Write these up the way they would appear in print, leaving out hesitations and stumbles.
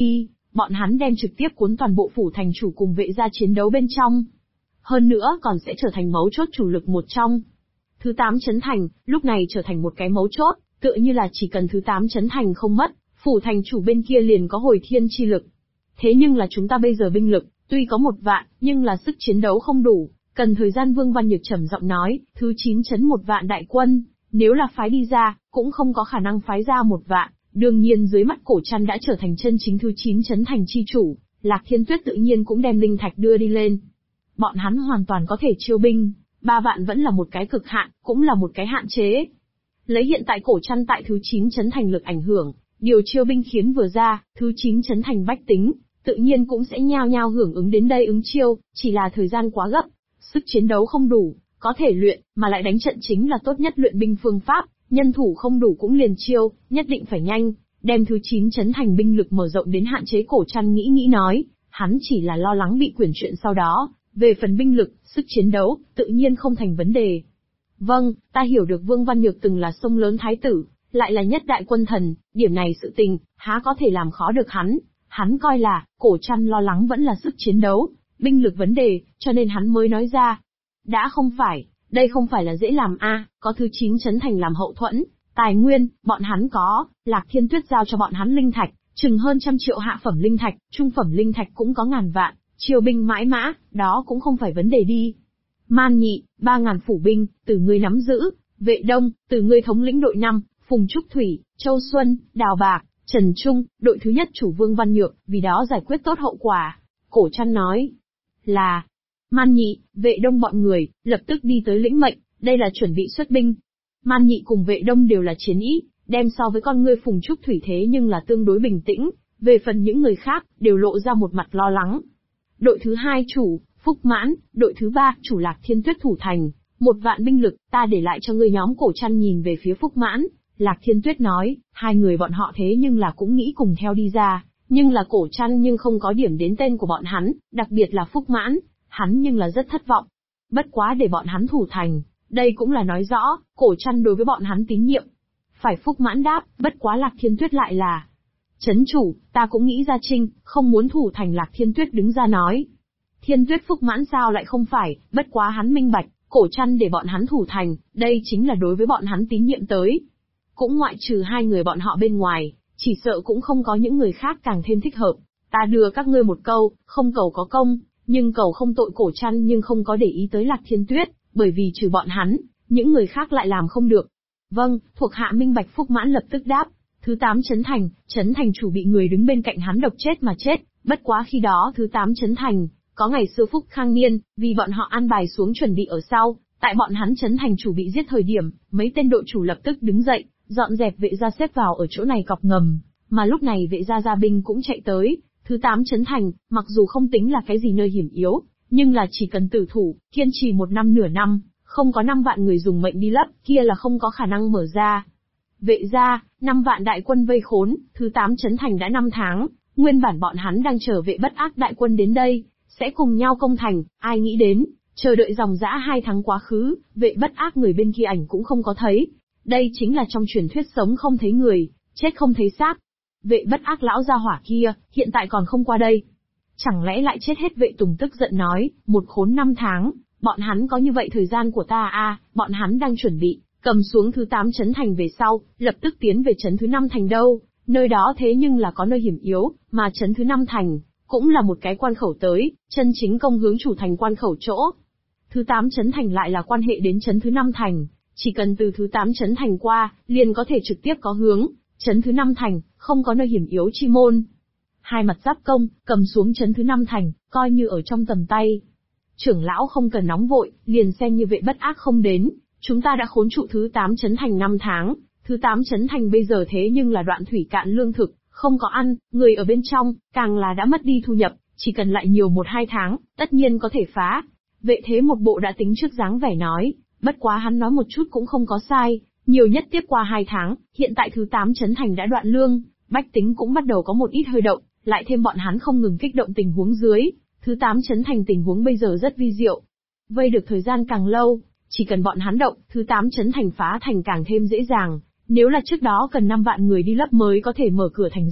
bọn hắn đem trực tiếp cuốn toàn bộ phủ thành chủ cùng vệ gia chiến đấu bên trong. Hơn nữa còn sẽ trở thành mấu chốt chủ lực một trong. Thứ 8 trấn thành, lúc này trở thành một cái mấu chốt, tựa như là chỉ cần thứ 8 trấn thành không mất, phủ thành chủ bên kia liền có hồi thiên chi lực. Thế nhưng là chúng ta bây giờ binh lực, tuy có 1 vạn, nhưng là sức chiến đấu không đủ, cần thời gian. Vương Văn Nhược trầm giọng nói, thứ 9 trấn 1 vạn đại quân, nếu là phái đi ra, cũng không có khả năng phái ra 1 vạn. Đương nhiên dưới mắt Cổ Trăn đã trở thành chân chính thứ 9 trấn thành chi chủ, Lạc Thiên Tuyết tự nhiên cũng đem linh thạch đưa đi lên. Bọn hắn hoàn toàn có thể chiêu binh, 3 vạn vẫn là một cái cực hạn, cũng là một cái hạn chế. Lấy hiện tại Cổ Trăn tại thứ 9 trấn thành lực ảnh hưởng, điều chiêu binh khiến vừa ra, thứ 9 trấn thành bách tính, tự nhiên cũng sẽ nhao nhao hưởng ứng đến đây ứng chiêu, chỉ là thời gian quá gấp, sức chiến đấu không đủ, có thể luyện, mà lại đánh trận chính là tốt nhất luyện binh phương pháp, nhân thủ không đủ cũng liền chiêu, nhất định phải nhanh, đem thứ 9 trấn thành binh lực mở rộng đến hạn chế. Cổ Trăn nghĩ nói, hắn chỉ là lo lắng bị quyển chuyện sau đó, về phần binh lực, sức chiến đấu, tự nhiên không thành vấn đề. Vâng, ta hiểu được Vương Văn Nhược từng là sông lớn thái tử, lại là nhất đại quân thần, điểm này sự tình, há có thể làm khó được hắn. Hắn coi là, Cổ Trăn lo lắng vẫn là sức chiến đấu, binh lực vấn đề, cho nên hắn mới nói ra. Đã không phải, đây không phải là dễ làm có thứ 9 trấn thành làm hậu thuẫn, tài nguyên, bọn hắn có, Lạc Thiên Tuyết giao cho bọn hắn linh thạch, chừng hơn 100 triệu hạ phẩm linh thạch, trung phẩm linh thạch cũng có ngàn vạn, triều binh mãi mã, đó cũng không phải vấn đề đi. Man Nhị, 3.000 phủ binh, từ ngươi nắm giữ, Vệ Đông, từ ngươi thống lĩnh đội 5, Phùng Trúc Thủy, Châu Xuân, Đào Bạc, Trần Trung, đội thứ nhất chủ Vương Văn Nhược, vì đó giải quyết tốt hậu quả. Cổ Trăn nói là, Man Nhị, Vệ Đông bọn người, lập tức đi tới lĩnh mệnh, đây là chuẩn bị xuất binh. Man Nhị cùng Vệ Đông đều là chiến ý, đem so với con ngươi Phùng Trúc Thủy thế nhưng là tương đối bình tĩnh, về phần những người khác, đều lộ ra một mặt lo lắng. Đội thứ 2 chủ, Phúc Mãn, đội thứ 3, chủ Lạc Thiên Tuyết thủ thành, 1 vạn binh lực, ta để lại cho ngươi. Nhóm Cổ Trăn nhìn về phía Phúc Mãn, Lạc Thiên Tuyết nói, 2 người bọn họ thế nhưng là cũng nghĩ cùng theo đi ra, nhưng là Cổ Trăn nhưng không có điểm đến tên của bọn hắn, đặc biệt là Phúc Mãn, hắn nhưng là rất thất vọng. Bất quá để bọn hắn thủ thành, đây cũng là nói rõ, Cổ Trăn đối với bọn hắn tín nhiệm. Phải. Phúc Mãn đáp, bất quá Lạc Thiên Tuyết lại là, trấn chủ, ta cũng nghĩ ra Trinh, không muốn thủ thành. Lạc Thiên Tuyết đứng ra nói. Thiên Tuyết Phúc Mãn sao lại không phải, bất quá hắn minh bạch, Cổ Trăn để bọn hắn thủ thành, đây chính là đối với bọn hắn tín nhiệm tới. Cũng ngoại trừ 2 người bọn họ bên ngoài, chỉ sợ cũng không có những người khác càng thêm thích hợp. Ta đưa các ngươi một câu, không cầu có công, nhưng cầu không tội. Cổ Trăn nhưng không có để ý tới Lạc Thiên Tuyết, bởi vì trừ bọn hắn, những người khác lại làm không được. Vâng, thuộc hạ minh bạch. Phúc Mãn lập tức đáp. Thứ 8 trấn thành chủ bị người đứng bên cạnh hắn độc chết mà chết, bất quá khi đó thứ 8 trấn thành, có ngày xưa Phúc Khang Niên, vì bọn họ an bài xuống chuẩn bị ở sau, tại bọn hắn trấn thành chủ bị giết thời điểm, mấy tên đội chủ lập tức đứng dậy, dọn dẹp vệ gia xếp vào ở chỗ này cọc ngầm, mà lúc này vệ gia gia binh cũng chạy tới. Thứ 8 trấn thành, mặc dù không tính là cái gì nơi hiểm yếu, nhưng là chỉ cần tử thủ, kiên trì 1 năm nửa năm, không có 5 vạn người dùng mệnh đi lấp, kia là không có khả năng mở ra. Vệ gia, 5 vạn đại quân vây khốn, thứ 8 trấn thành đã 5 tháng, nguyên bản bọn hắn đang chờ Vệ Bất Ác đại quân đến đây, sẽ cùng nhau công thành, ai nghĩ đến, chờ đợi dòng dã 2 tháng quá khứ, Vệ Bất Ác người bên kia ảnh cũng không có thấy. Đây chính là trong truyền thuyết sống không thấy người, chết không thấy xác. Vệ Bất Ác lão gia hỏa kia, hiện tại còn không qua đây. Chẳng lẽ lại chết hết? Vệ Tùng tức giận nói, một khốn 5 tháng, bọn hắn có như vậy thời gian của ta bọn hắn đang chuẩn bị, cầm xuống thứ 8 trấn thành về sau, lập tức tiến về trấn thứ 5 thành đâu, nơi đó thế nhưng là có nơi hiểm yếu, mà trấn thứ 5 thành, cũng là một cái quan khẩu tới, chân chính công hướng chủ thành quan khẩu chỗ. Thứ 8 trấn thành lại là quan hệ đến trấn thứ 5 thành, chỉ cần từ thứ 8 trấn thành qua, liền có thể trực tiếp có hướng, trấn thứ 5 thành, không có nơi hiểm yếu chi môn. Hai mặt giáp công, cầm xuống trấn thứ 5 thành, coi như ở trong tầm tay. Trưởng lão không cần nóng vội, liền xem như Vệ Bất Ác không đến, chúng ta đã khốn trụ thứ 8 trấn thành 5 tháng, thứ 8 trấn thành bây giờ thế nhưng là đoạn thủy cạn lương thực, không có ăn, người ở bên trong, càng là đã mất đi thu nhập, chỉ cần lại nhiều 1-2 tháng, tất nhiên có thể phá. Vệ Thế một bộ đã tính trước dáng vẻ nói, bất quá hắn nói một chút cũng không có sai, nhiều nhất tiếp qua 2 tháng, hiện tại thứ 8 trấn thành đã đoạn lương, bách tính cũng bắt đầu có một ít hơi động, lại thêm bọn hắn không ngừng kích động tình huống dưới, thứ 8 trấn thành tình huống bây giờ rất vi diệu. Vây được thời gian càng lâu, chỉ cần bọn hắn động, thứ 8 trấn thành phá thành càng thêm dễ dàng, nếu là trước đó cần 5 vạn người đi lấp mới có thể mở cửa thành ra,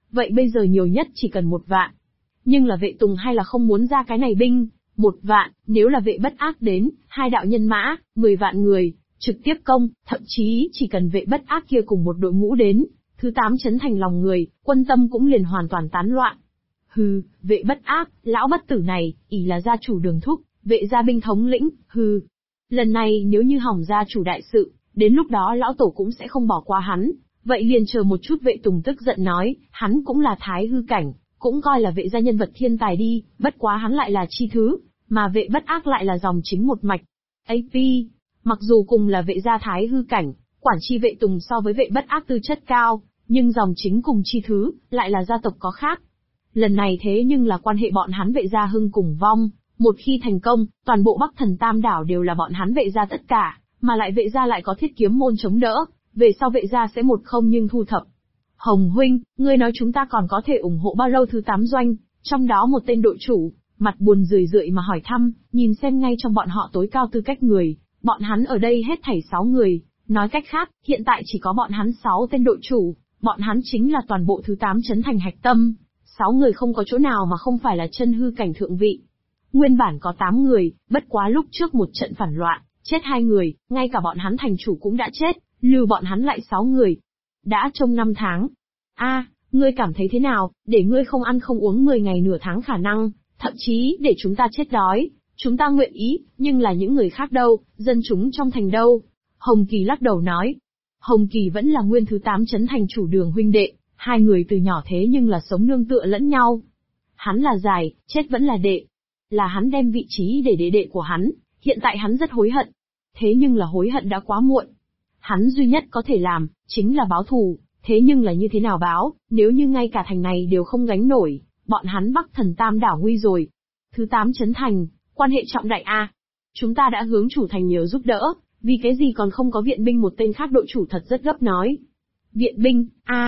Vậy bây giờ nhiều nhất chỉ cần 1 vạn. Nhưng là Vệ Tùng hay là không muốn ra cái này binh. 1 vạn, nếu là Vệ Bất Ác đến, 2 đạo nhân mã, 10 vạn người, trực tiếp công, thậm chí chỉ cần Vệ Bất Ác kia cùng một đội ngũ đến, thứ 8 trấn thành lòng người, quân tâm cũng liền hoàn toàn tán loạn. Hừ, Vệ Bất Ác, lão bất tử này, ỷ là gia chủ Đường Thúc, Vệ gia binh thống lĩnh, hừ. Lần này nếu như hỏng gia chủ đại sự, đến lúc đó lão tổ cũng sẽ không bỏ qua hắn. Vậy liền chờ một chút. Vệ Tùng tức giận nói, hắn cũng là thái hư cảnh, cũng coi là Vệ gia nhân vật thiên tài đi, bất quá hắn lại là chi thứ, mà Vệ Bất Ác lại là dòng chính một mạch. AP, mặc dù cùng là Vệ gia thái hư cảnh, quản chi Vệ Tùng so với Vệ Bất Ác tư chất cao, nhưng dòng chính cùng chi thứ, lại là gia tộc có khác. Lần này thế nhưng là quan hệ bọn hắn Vệ gia hưng cùng vong, một khi thành công, toàn bộ Bắc Thần Tam đảo đều là bọn hắn Vệ gia tất cả, mà lại Vệ gia lại có Thiết Kiếm môn chống đỡ, về sau Vệ gia sẽ một không nhưng thu thập. Hồng huynh, ngươi nói chúng ta còn có thể ủng hộ bao lâu thứ 8 doanh, trong đó một tên đội chủ, mặt buồn rười rượi mà hỏi thăm, nhìn xem ngay trong bọn họ tối cao tư cách người, bọn hắn ở đây hết thảy 6 người, nói cách khác, hiện tại chỉ có bọn hắn 6 tên đội chủ, bọn hắn chính là toàn bộ thứ 8 trấn thành hạch tâm, 6 người không có chỗ nào mà không phải là chân hư cảnh thượng vị. Nguyên bản có 8 người, bất quá lúc trước một trận phản loạn, chết 2 người, ngay cả bọn hắn thành chủ cũng đã chết, lưu bọn hắn lại 6 người. Đã trong 5 tháng. Ngươi cảm thấy thế nào, để ngươi không ăn không uống 10 ngày nửa tháng khả năng, thậm chí để chúng ta chết đói, chúng ta nguyện ý, nhưng là những người khác đâu, dân chúng trong thành đâu? Hồng Kỳ lắc đầu nói. Hồng Kỳ vẫn là nguyên thứ 8 trấn thành chủ Đường huynh đệ, 2 người từ nhỏ thế nhưng là sống nương tựa lẫn nhau. Hắn là dài, chết vẫn là đệ. Là hắn đem vị trí để đệ đệ của hắn, hiện tại hắn rất hối hận. Thế nhưng là hối hận đã quá muộn. Hắn duy nhất có thể làm, chính là báo thù, thế nhưng là như thế nào báo, nếu như ngay cả thành này đều không gánh nổi, bọn hắn Bắc Thần Tam đảo nguy rồi. Thứ 8 trấn thành, quan hệ trọng đại a. Chúng ta đã hướng chủ thành nhờ giúp đỡ, vì cái gì còn không có viện binh? Một tên khác đội chủ thật rất gấp nói. Viện binh,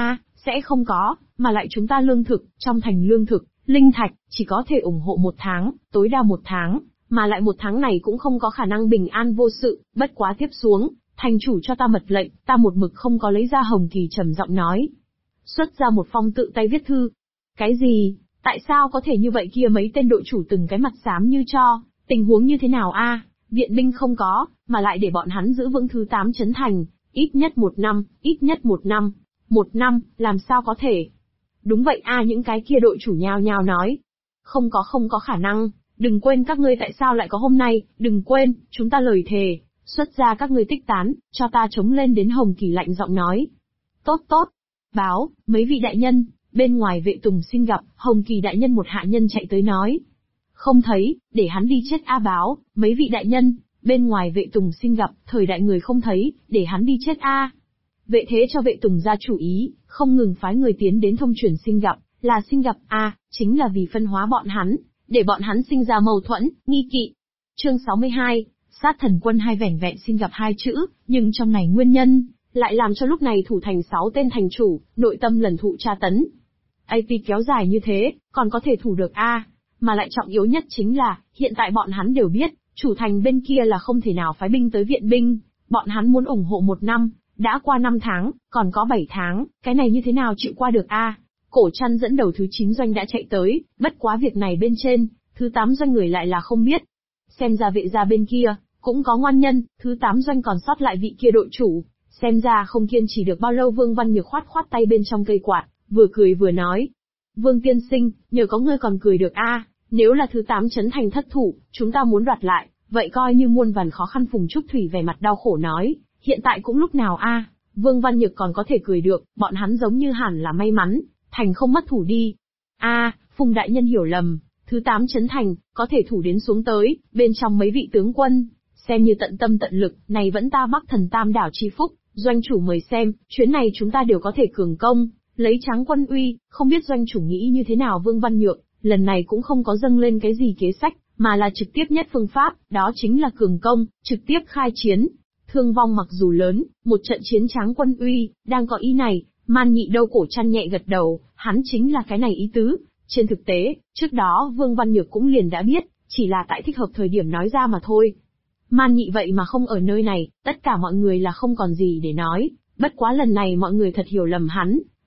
sẽ không có, mà lại chúng ta lương thực, trong thành lương thực, linh thạch, chỉ có thể ủng hộ 1 tháng, tối đa 1 tháng, mà lại 1 tháng này cũng không có khả năng bình an vô sự, bất quá tiếp xuống, thành chủ cho ta mật lệnh, ta một mực không có lấy ra. Hồng Kỳ trầm giọng nói. Xuất ra một phong tự tay viết thư. Cái gì? Tại sao có thể như vậy kia? Mấy tên đội chủ từng cái mặt xám như cho, tình huống như thế nào a? Viện binh không có, mà lại để bọn hắn giữ vững thứ 8 trấn thành, ít nhất 1 năm, ít nhất 1 năm. 1 năm, làm sao có thể? Đúng vậy a, những cái kia đội chủ nhao nhao nói. Không có khả năng, đừng quên các ngươi tại sao lại có hôm nay, đừng quên, chúng ta lời thề, xuất ra các ngươi tích tán, cho ta chống lên đến. Hồng Kỳ lạnh giọng nói. Tốt. Báo, mấy vị đại nhân, bên ngoài Vệ Tùng xin gặp. Hồng Kỳ đại nhân một hạ nhân chạy tới nói. Không thấy, để hắn đi chết a. Báo, mấy vị đại nhân, bên ngoài Vệ Tùng xin gặp. Thời đại người không thấy, để hắn đi chết a. Vệ thế cho Vệ Tùng ra chủ ý, không ngừng phái người tiến đến thông truyền xin gặp, là xin gặp chính là vì phân hóa bọn hắn, để bọn hắn sinh ra mâu thuẫn, nghi kỵ. Chương 62, sát thần quân hai vẻn vẹn xin gặp 2 chữ, nhưng trong này nguyên nhân, lại làm cho lúc này thủ thành 6 tên thành chủ, nội tâm lần thụ tra tấn. AP kéo dài như thế, còn có thể thủ được mà lại trọng yếu nhất chính là, hiện tại bọn hắn đều biết, chủ thành bên kia là không thể nào phái binh tới viện binh, bọn hắn muốn ủng hộ 1 năm, đã qua 5 tháng, còn có 7 tháng, cái này như thế nào chịu qua được Cổ Trăn dẫn đầu thứ 9 doanh đã chạy tới, bất quá việc này bên trên, thứ 8 doanh người lại là không biết. Xem ra Vệ gia bên kia, cũng có ngoan nhân, thứ 8 doanh còn sót lại vị kia đội chủ, xem ra không kiên trì được bao lâu. Vương Văn Nhược khoát tay bên trong cây quạt, vừa cười vừa nói. Vương tiên sinh, nhờ có ngươi còn cười được nếu là thứ 8 trấn thành thất thủ, chúng ta muốn đoạt lại, vậy coi như muôn vàn khó khăn. Phùng Trúc Thủy vẻ mặt đau khổ nói, hiện tại cũng lúc nào Vương Văn Nhược còn có thể cười được, bọn hắn giống như hẳn là may mắn, thành không mất thủ đi. Phùng đại nhân hiểu lầm, thứ 8 trấn thành, có thể thủ đến xuống tới, bên trong mấy vị tướng quân, xem như tận tâm tận lực, này vẫn ta Bắc Thần Tam đảo chi phúc, doanh chủ mời xem, chuyến này chúng ta đều có thể cường công, lấy tráng quân uy, không biết doanh chủ nghĩ như thế nào. Vương Văn Nhược, lần này cũng không có dâng lên cái gì kế sách, mà là trực tiếp nhất phương pháp, đó chính là cường công, trực tiếp khai chiến. Thương vong mặc dù lớn, một trận chiến tráng quân uy, đang có ý này, Man Nhị đâu. Cổ Trăn nhẹ gật đầu, hắn chính là cái này ý tứ. Trên thực tế, trước đó Vương Văn Nhược cũng liền đã biết, chỉ là tại thích hợp thời điểm nói ra mà thôi. Man Nhị vậy mà không ở nơi này, tất cả mọi người là không còn gì để nói, bất quá lần này mọi người thật hiểu lầm hắn,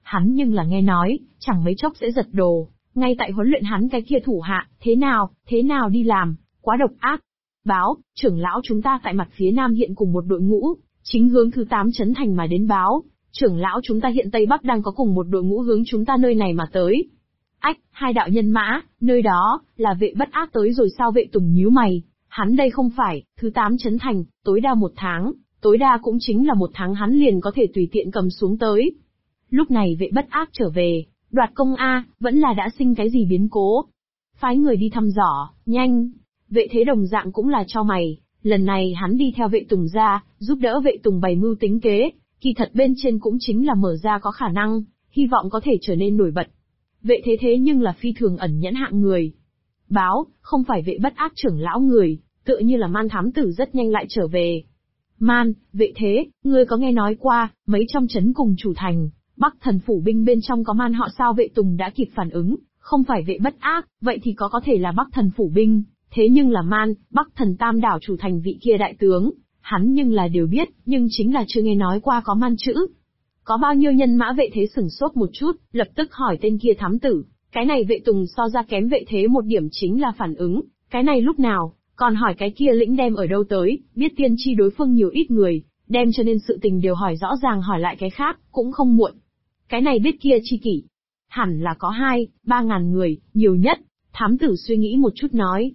hắn nhưng là nghe nói, chẳng mấy chốc sẽ giật đồ, ngay tại huấn luyện hắn cái kia thủ hạ, thế nào đi làm, quá độc ác. Báo, trưởng lão chúng ta tại mặt phía nam hiện cùng một đội ngũ, chính hướng thứ 8 trấn thành mà đến báo, trưởng lão chúng ta hiện Tây Bắc đang có cùng một đội ngũ hướng chúng ta nơi này mà tới. Ách, hai đạo nhân mã, nơi đó, là Vệ Bất Ác tới rồi sao? Vệ Tùng nhíu mày, hắn đây không phải, thứ 8 trấn thành, tối đa 1 tháng, tối đa cũng chính là 1 tháng hắn liền có thể tùy tiện cầm xuống tới. Lúc này Vệ Bất Ác trở về, đoạt công A, vẫn là đã sinh cái gì biến cố. Phái người đi thăm dò, nhanh. Vệ Thế đồng dạng cũng là cho mày, lần này hắn đi theo Vệ Tùng ra, giúp đỡ Vệ Tùng bày mưu tính kế, kỳ thật bên trên cũng chính là mở ra có khả năng, hy vọng có thể trở nên nổi bật. Vệ Thế thế nhưng là phi thường ẩn nhẫn hạng người. Báo, không phải Vệ Bất Ác trưởng lão người, tựa như là Man thám tử rất nhanh lại trở về. Man, Vệ Thế, ngươi có nghe nói qua, mấy trong trấn cùng chủ thành, Bắc Thần phủ binh bên trong có Man họ sao? Vệ Tùng đã kịp phản ứng, không phải Vệ Bất Ác, vậy thì có thể là Bắc Thần phủ binh, thế nhưng là Man, Bắc Thần Tam đảo chủ thành vị kia đại tướng, hắn nhưng là đều biết, nhưng chính là chưa nghe nói qua có Man chữ. Có bao nhiêu nhân mã? Vệ Thế sửng sốt một chút, lập tức hỏi tên kia thám tử, cái này Vệ Tùng so ra kém Vệ Thế một điểm chính là phản ứng, cái này lúc nào, còn hỏi cái kia lĩnh đem ở đâu tới, biết tiên tri đối phương nhiều ít người, đem cho nên sự tình đều hỏi rõ ràng, hỏi lại cái khác, cũng không muộn. Cái này biết kia chi kỷ, hẳn là có 2-3 ngàn người, nhiều nhất, thám tử suy nghĩ một chút nói.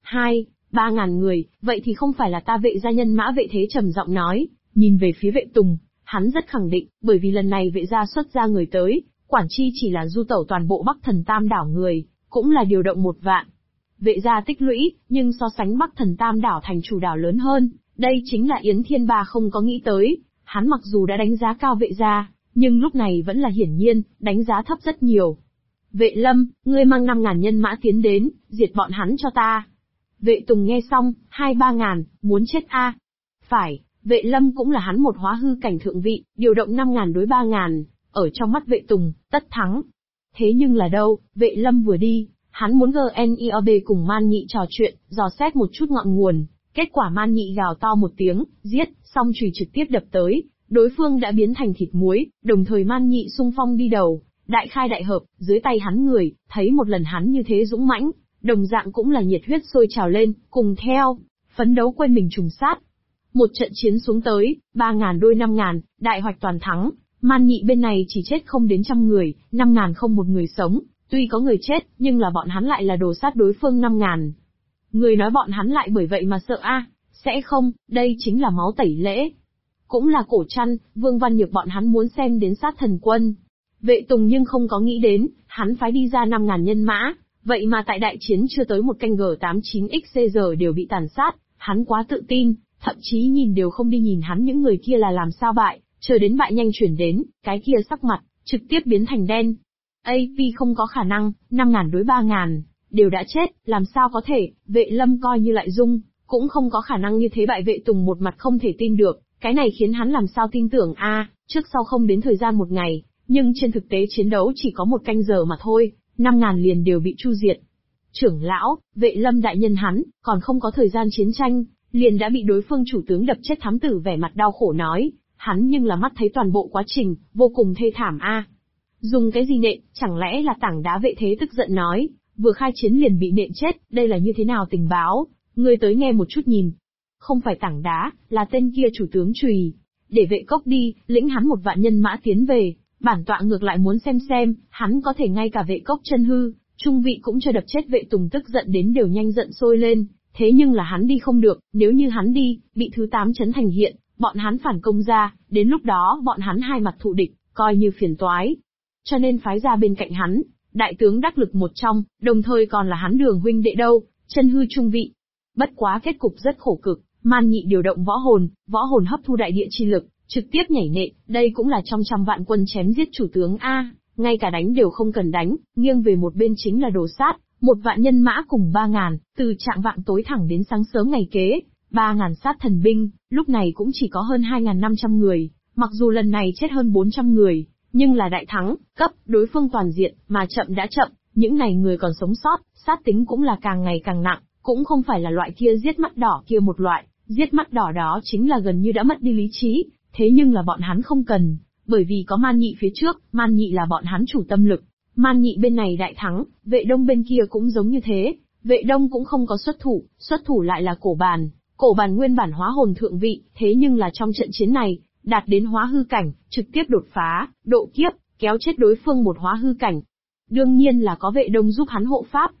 2-3 ngàn người, vậy thì không phải là ta Vệ gia nhân mã? Vệ Thế trầm giọng nói, nhìn về phía Vệ Tùng, hắn rất khẳng định, bởi vì lần này Vệ gia xuất ra người tới, quản chi chỉ là du tẩu toàn bộ Bắc Thần Tam đảo người, cũng là điều động 1 vạn. Vệ gia tích lũy, nhưng so sánh Bắc Thần Tam đảo thành chủ đảo lớn hơn, đây chính là Yến Thiên Ba không có nghĩ tới, hắn mặc dù đã đánh giá cao Vệ gia, nhưng lúc này vẫn là hiển nhiên, đánh giá thấp rất nhiều. Vệ Lâm, ngươi mang 5.000 nhân mã tiến đến, diệt bọn hắn cho ta. Vệ Tùng nghe xong, 2-3 ngàn, muốn chết a? Phải, Vệ Lâm cũng là hắn một hóa hư cảnh thượng vị, điều động 5.000 đối 3.000, ở trong mắt Vệ Tùng, tất thắng. Thế nhưng là đâu, Vệ Lâm vừa đi, hắn muốn GNIOB cùng Man Nhị trò chuyện, dò xét một chút ngọn nguồn, kết quả Man Nhị gào to một tiếng, giết, xong chùy trực tiếp đập tới, đối phương đã biến thành thịt muối, đồng thời Man Nhị xung phong đi đầu, đại khai đại hợp, dưới tay hắn người, thấy một lần hắn như thế dũng mãnh, đồng dạng cũng là nhiệt huyết sôi trào lên, cùng theo, phấn đấu quên mình trùng sát. Một trận chiến xuống tới, 3.000 đôi 5.000, đại hoạch toàn thắng, Man Nhị bên này chỉ chết không đến 100 người, 5.000 không một người sống, tuy có người chết, nhưng là bọn hắn lại là đồ sát đối phương 5.000. Người nói bọn hắn lại bởi vậy mà sợ a? Sẽ không, đây chính là máu tẩy lễ. Cũng là Cổ Trăn, Vương Văn Nhược bọn hắn muốn xem đến sát thần quân. Vệ Tùng nhưng không có nghĩ đến, hắn phái đi ra 5.000 nhân mã, vậy mà tại đại chiến chưa tới một canh G89XC đều bị tàn sát, hắn quá tự tin, thậm chí nhìn đều không đi nhìn hắn những người kia là làm sao bại, chờ đến bại nhanh chuyển đến, cái kia sắc mặt, trực tiếp biến thành đen. AP không có khả năng, 5.000 đối 3.000, đều đã chết, làm sao có thể? Vệ Lâm coi như lại dung, cũng không có khả năng như thế bại. Vệ Tùng một mặt không thể tin được, cái này khiến hắn làm sao tin tưởng a? Trước sau không đến thời gian 1 ngày, nhưng trên thực tế chiến đấu chỉ có 1 canh giờ mà thôi, 5.000 liền đều bị chu diệt. Trưởng lão, Vệ Lâm đại nhân hắn, còn không có thời gian chiến tranh, liền đã bị đối phương chủ tướng đập chết. Thám tử vẻ mặt đau khổ nói, hắn nhưng là mắt thấy toàn bộ quá trình, vô cùng thê thảm a. Dùng cái gì nện, chẳng lẽ là tảng đá? Vệ Thế tức giận nói, vừa khai chiến liền bị nện chết, đây là như thế nào tình báo, ngươi tới nghe một chút nhìn. Không phải tảng đá, là tên kia chủ tướng chùy, để Vệ Cốc đi, lĩnh hắn 1 vạn nhân mã tiến về, bản tọa ngược lại muốn xem, hắn có thể ngay cả Vệ Cốc chân hư, trung vị cũng cho đập chết. Vệ Tùng tức giận đến đều nhanh giận sôi lên, thế nhưng là hắn đi không được, nếu như hắn đi, bị thứ 8 trấn thành hiện, bọn hắn phản công ra, đến lúc đó bọn hắn hai mặt thù địch, coi như phiền toái. Cho nên phái ra bên cạnh hắn, đại tướng đắc lực một trong, đồng thời còn là hắn Đường huynh đệ đâu, chân hư trung vị. Bất quá kết cục rất khổ cực, Man Nhị điều động võ hồn hấp thu đại địa chi lực, trực tiếp nhảy nện, đây cũng là trong 100 vạn quân chém giết chủ tướng a, ngay cả đánh đều không cần đánh, nghiêng về một bên chính là đồ sát, 1 vạn nhân mã cùng 3.000, từ trạng vạng tối thẳng đến sáng sớm ngày kế, 3.000 sát thần binh, lúc này cũng chỉ có hơn 2.500 người, mặc dù lần này chết hơn 400 người, nhưng là đại thắng, cấp, đối phương toàn diện, mà chậm đã chậm, những này người còn sống sót, sát tính cũng là càng ngày càng nặng, cũng không phải là loại kia giết mắt đỏ kia một loại, giết mắt đỏ đó chính là gần như đã mất đi lý trí, thế nhưng là bọn hắn không cần, Bởi vì có Man Nhị phía trước, Man Nhị là bọn hắn chủ tâm lực. Man Nhị bên này đại thắng, Vệ Đông bên kia cũng giống như thế. Vệ Đông cũng không có xuất thủ lại là Cổ Bàn. Cổ Bàn nguyên bản hóa hồn thượng vị, thế nhưng là trong trận chiến này, đạt đến hóa hư cảnh, trực tiếp đột phá, độ kiếp, kéo chết đối phương một hóa hư cảnh. Đương nhiên là có Vệ Đông giúp hắn hộ pháp.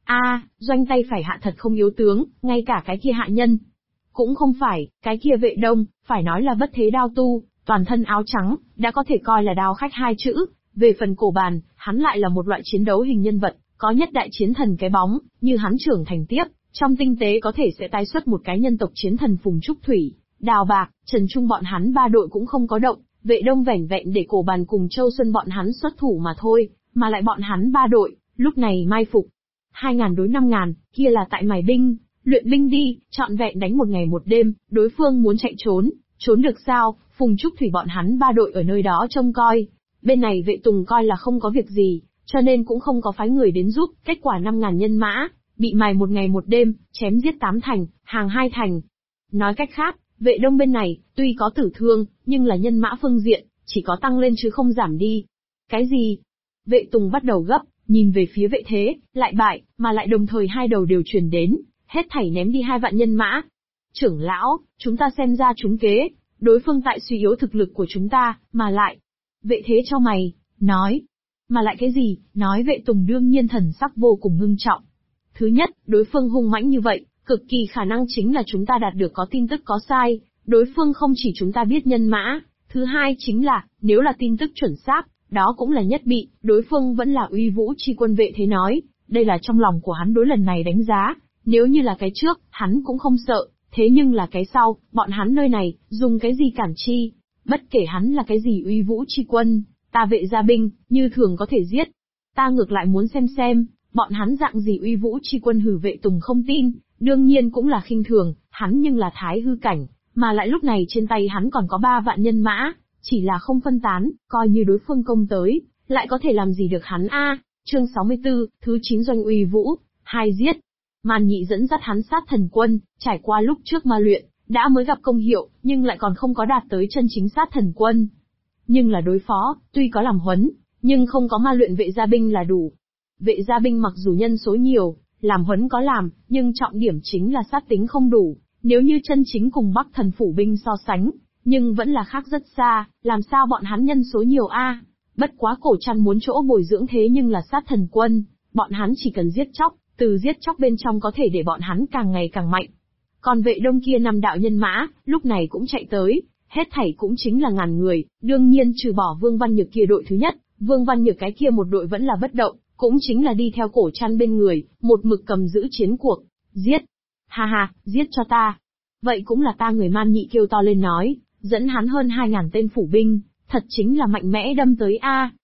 Doanh tay phải hạ thật không yếu tướng, ngay cả cái kia hạ nhân. Cũng không phải, cái kia Vệ Đông, phải nói là bất thế đao tu, toàn thân áo trắng, đã có thể coi là đao khách hai chữ. Về phần Cổ Bàn, hắn lại là một loại chiến đấu hình nhân vật, có nhất đại chiến thần cái bóng, như hắn trưởng thành tiếp, trong tinh tế có thể sẽ tái xuất một cái nhân tộc chiến thần Phùng Trúc Thủy, Đào Bạc, Trần Trung bọn hắn ba đội cũng không có động, Vệ Đông vẻn vẹn để Cổ Bàn cùng Châu Xuân bọn hắn xuất thủ mà thôi, mà lại bọn hắn ba đội, lúc này mai phục. 2.000 đối 5.000, kia là tại mài binh, luyện binh đi, trọn vẹn đánh một ngày một đêm, đối phương muốn chạy trốn được sao, Phùng Trúc Thủy bọn hắn ba đội ở nơi đó trông coi. Bên này Vệ Tùng coi là không có việc gì, cho nên cũng không có phái người đến giúp, kết quả 5.000 nhân mã, bị mài một ngày một đêm, chém giết 8 thành, hàng 2 thành. Nói cách khác, Vệ Đông bên này, tuy có tử thương, nhưng là nhân mã phương diện, chỉ có tăng lên chứ không giảm đi. Cái gì? Vệ Tùng bắt đầu gấp, nhìn về phía Vệ Thế, lại bại, mà lại đồng thời hai đầu đều truyền đến, hết thảy ném đi 2 vạn nhân mã. Trưởng lão, chúng ta xem ra trúng kế, đối phương tại suy yếu thực lực của chúng ta, mà lại. Vệ Thế cho mày, nói. Mà lại cái gì? Nói Vệ Tùng đương nhiên thần sắc vô cùng ngưng trọng. Thứ nhất, đối phương hung mãnh như vậy, cực kỳ khả năng chính là chúng ta đạt được có tin tức có sai, đối phương không chỉ chúng ta biết nhân mã. Thứ hai chính là, nếu là tin tức chuẩn xác, đó cũng là nhất bị, đối phương vẫn là uy vũ chi quân. Vệ Thế nói, đây là trong lòng của hắn đối lần này đánh giá, nếu như là cái trước, hắn cũng không sợ, thế nhưng là cái sau, bọn hắn nơi này, dùng cái gì cản chi? Bất kể hắn là cái gì uy vũ chi quân, ta Vệ gia binh, như thường có thể giết. Ta ngược lại muốn xem, bọn hắn dạng gì uy vũ chi quân. Hử, Vệ Tùng không tin, đương nhiên cũng là khinh thường, hắn nhưng là thái hư cảnh, mà lại lúc này trên tay hắn còn có 3 vạn nhân mã, chỉ là không phân tán, coi như đối phương công tới, lại có thể làm gì được hắn Chương 64, thứ 9 doanh uy vũ, 2 giết. Man Nhị dẫn dắt hắn sát thần quân, trải qua lúc trước ma luyện, đã mới gặp công hiệu, nhưng lại còn không có đạt tới chân chính sát thần quân. Nhưng là đối phó, tuy có làm huấn, nhưng không có ma luyện Vệ gia binh là đủ. Vệ gia binh mặc dù nhân số nhiều, làm huấn có làm, nhưng trọng điểm chính là sát tính không đủ, nếu như chân chính cùng Bắc Thần phủ binh so sánh, nhưng vẫn là khác rất xa, làm sao bọn hắn nhân số nhiều Bất quá Cổ Trăn muốn chỗ bồi dưỡng thế nhưng là sát thần quân, bọn hắn chỉ cần giết chóc, từ giết chóc bên trong có thể để bọn hắn càng ngày càng mạnh. Còn Vệ Đông kia 5 đạo nhân mã, lúc này cũng chạy tới, hết thảy cũng chính là ngàn người, đương nhiên trừ bỏ Vương Văn Nhược kia đội thứ nhất, Vương Văn Nhược cái kia một đội vẫn là bất động, cũng chính là đi theo Cổ Trăn bên người, một mực cầm giữ chiến cuộc, giết. Ha, giết cho ta. Vậy cũng là ta. Người Man Nhị kêu to lên nói, dẫn hắn hơn 2.000 tên phủ binh, thật chính là mạnh mẽ đâm tới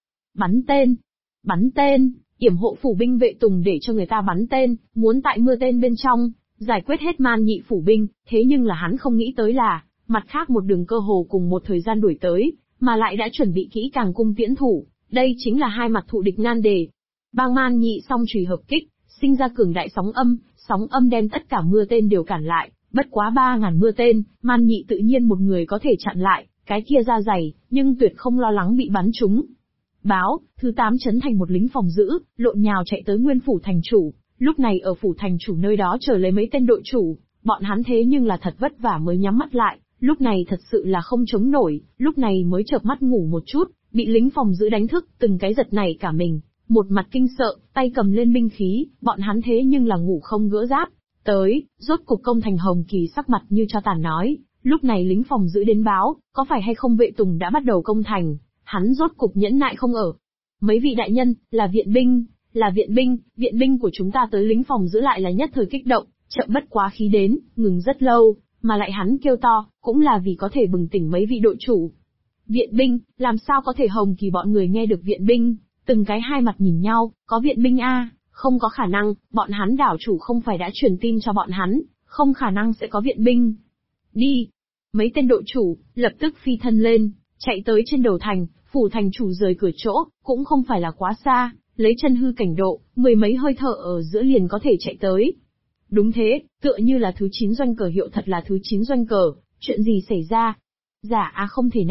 Bắn tên, yểm hộ phủ binh. Vệ Tùng để cho người ta bắn tên, muốn tại mưa tên bên trong, giải quyết hết Man Nhị phủ binh, thế nhưng là hắn không nghĩ tới là, mặt khác một đường cơ hồ cùng một thời gian đuổi tới, mà lại đã chuẩn bị kỹ càng cung tiễn thủ, đây chính là hai mặt thù địch nan đề. Bang Man Nhị song chùy hợp kích, sinh ra cường đại sóng âm đem tất cả mưa tên đều cản lại, bất quá 3.000 mưa tên, Man Nhị tự nhiên một người có thể chặn lại, cái kia da dày, nhưng tuyệt không lo lắng bị bắn trúng. Báo, thứ 8 trấn thành một lính phòng giữ, lộn nhào chạy tới nguyên phủ thành chủ, lúc này ở phủ thành chủ nơi đó chờ lấy mấy tên đội chủ, bọn hắn thế nhưng là thật vất vả mới nhắm mắt lại, lúc này thật sự là không chống nổi, lúc này mới chợp mắt ngủ một chút, bị lính phòng giữ đánh thức, từng cái giật nảy cả mình, một mặt kinh sợ, tay cầm lên binh khí, bọn hắn thế nhưng là ngủ không gỡ giáp. Tới, rốt cục công thành. Hồng Kỳ sắc mặt như cho tàn nói, lúc này lính phòng giữ đến báo, có phải hay không Vệ Tùng đã bắt đầu công thành, hắn rốt cục nhẫn nại không ở. Mấy vị đại nhân, là viện binh của chúng ta tới. Lính phòng giữ lại là nhất thời kích động, chậm bất quá khí đến, ngừng rất lâu, mà lại hắn kêu to, cũng là vì có thể bừng tỉnh mấy vị đội chủ. Viện binh, làm sao có thể? Hồng Kỳ bọn người nghe được viện binh, từng cái hai mặt nhìn nhau, có viện binh không có khả năng, bọn hắn đảo chủ không phải đã truyền tin cho bọn hắn, không khả năng sẽ có viện binh. Đi! Mấy tên đội chủ, lập tức phi thân lên, chạy tới trên đầu thành, phủ thành chủ rời cửa chỗ, cũng không phải là quá xa, lấy chân hư cảnh độ, 10 mấy hơi thở ở giữa liền có thể chạy tới. Đúng thế, tựa như là thứ 9 doanh cờ hiệu. Thật là thứ 9 doanh cờ, chuyện gì xảy ra? Giả không thể nào,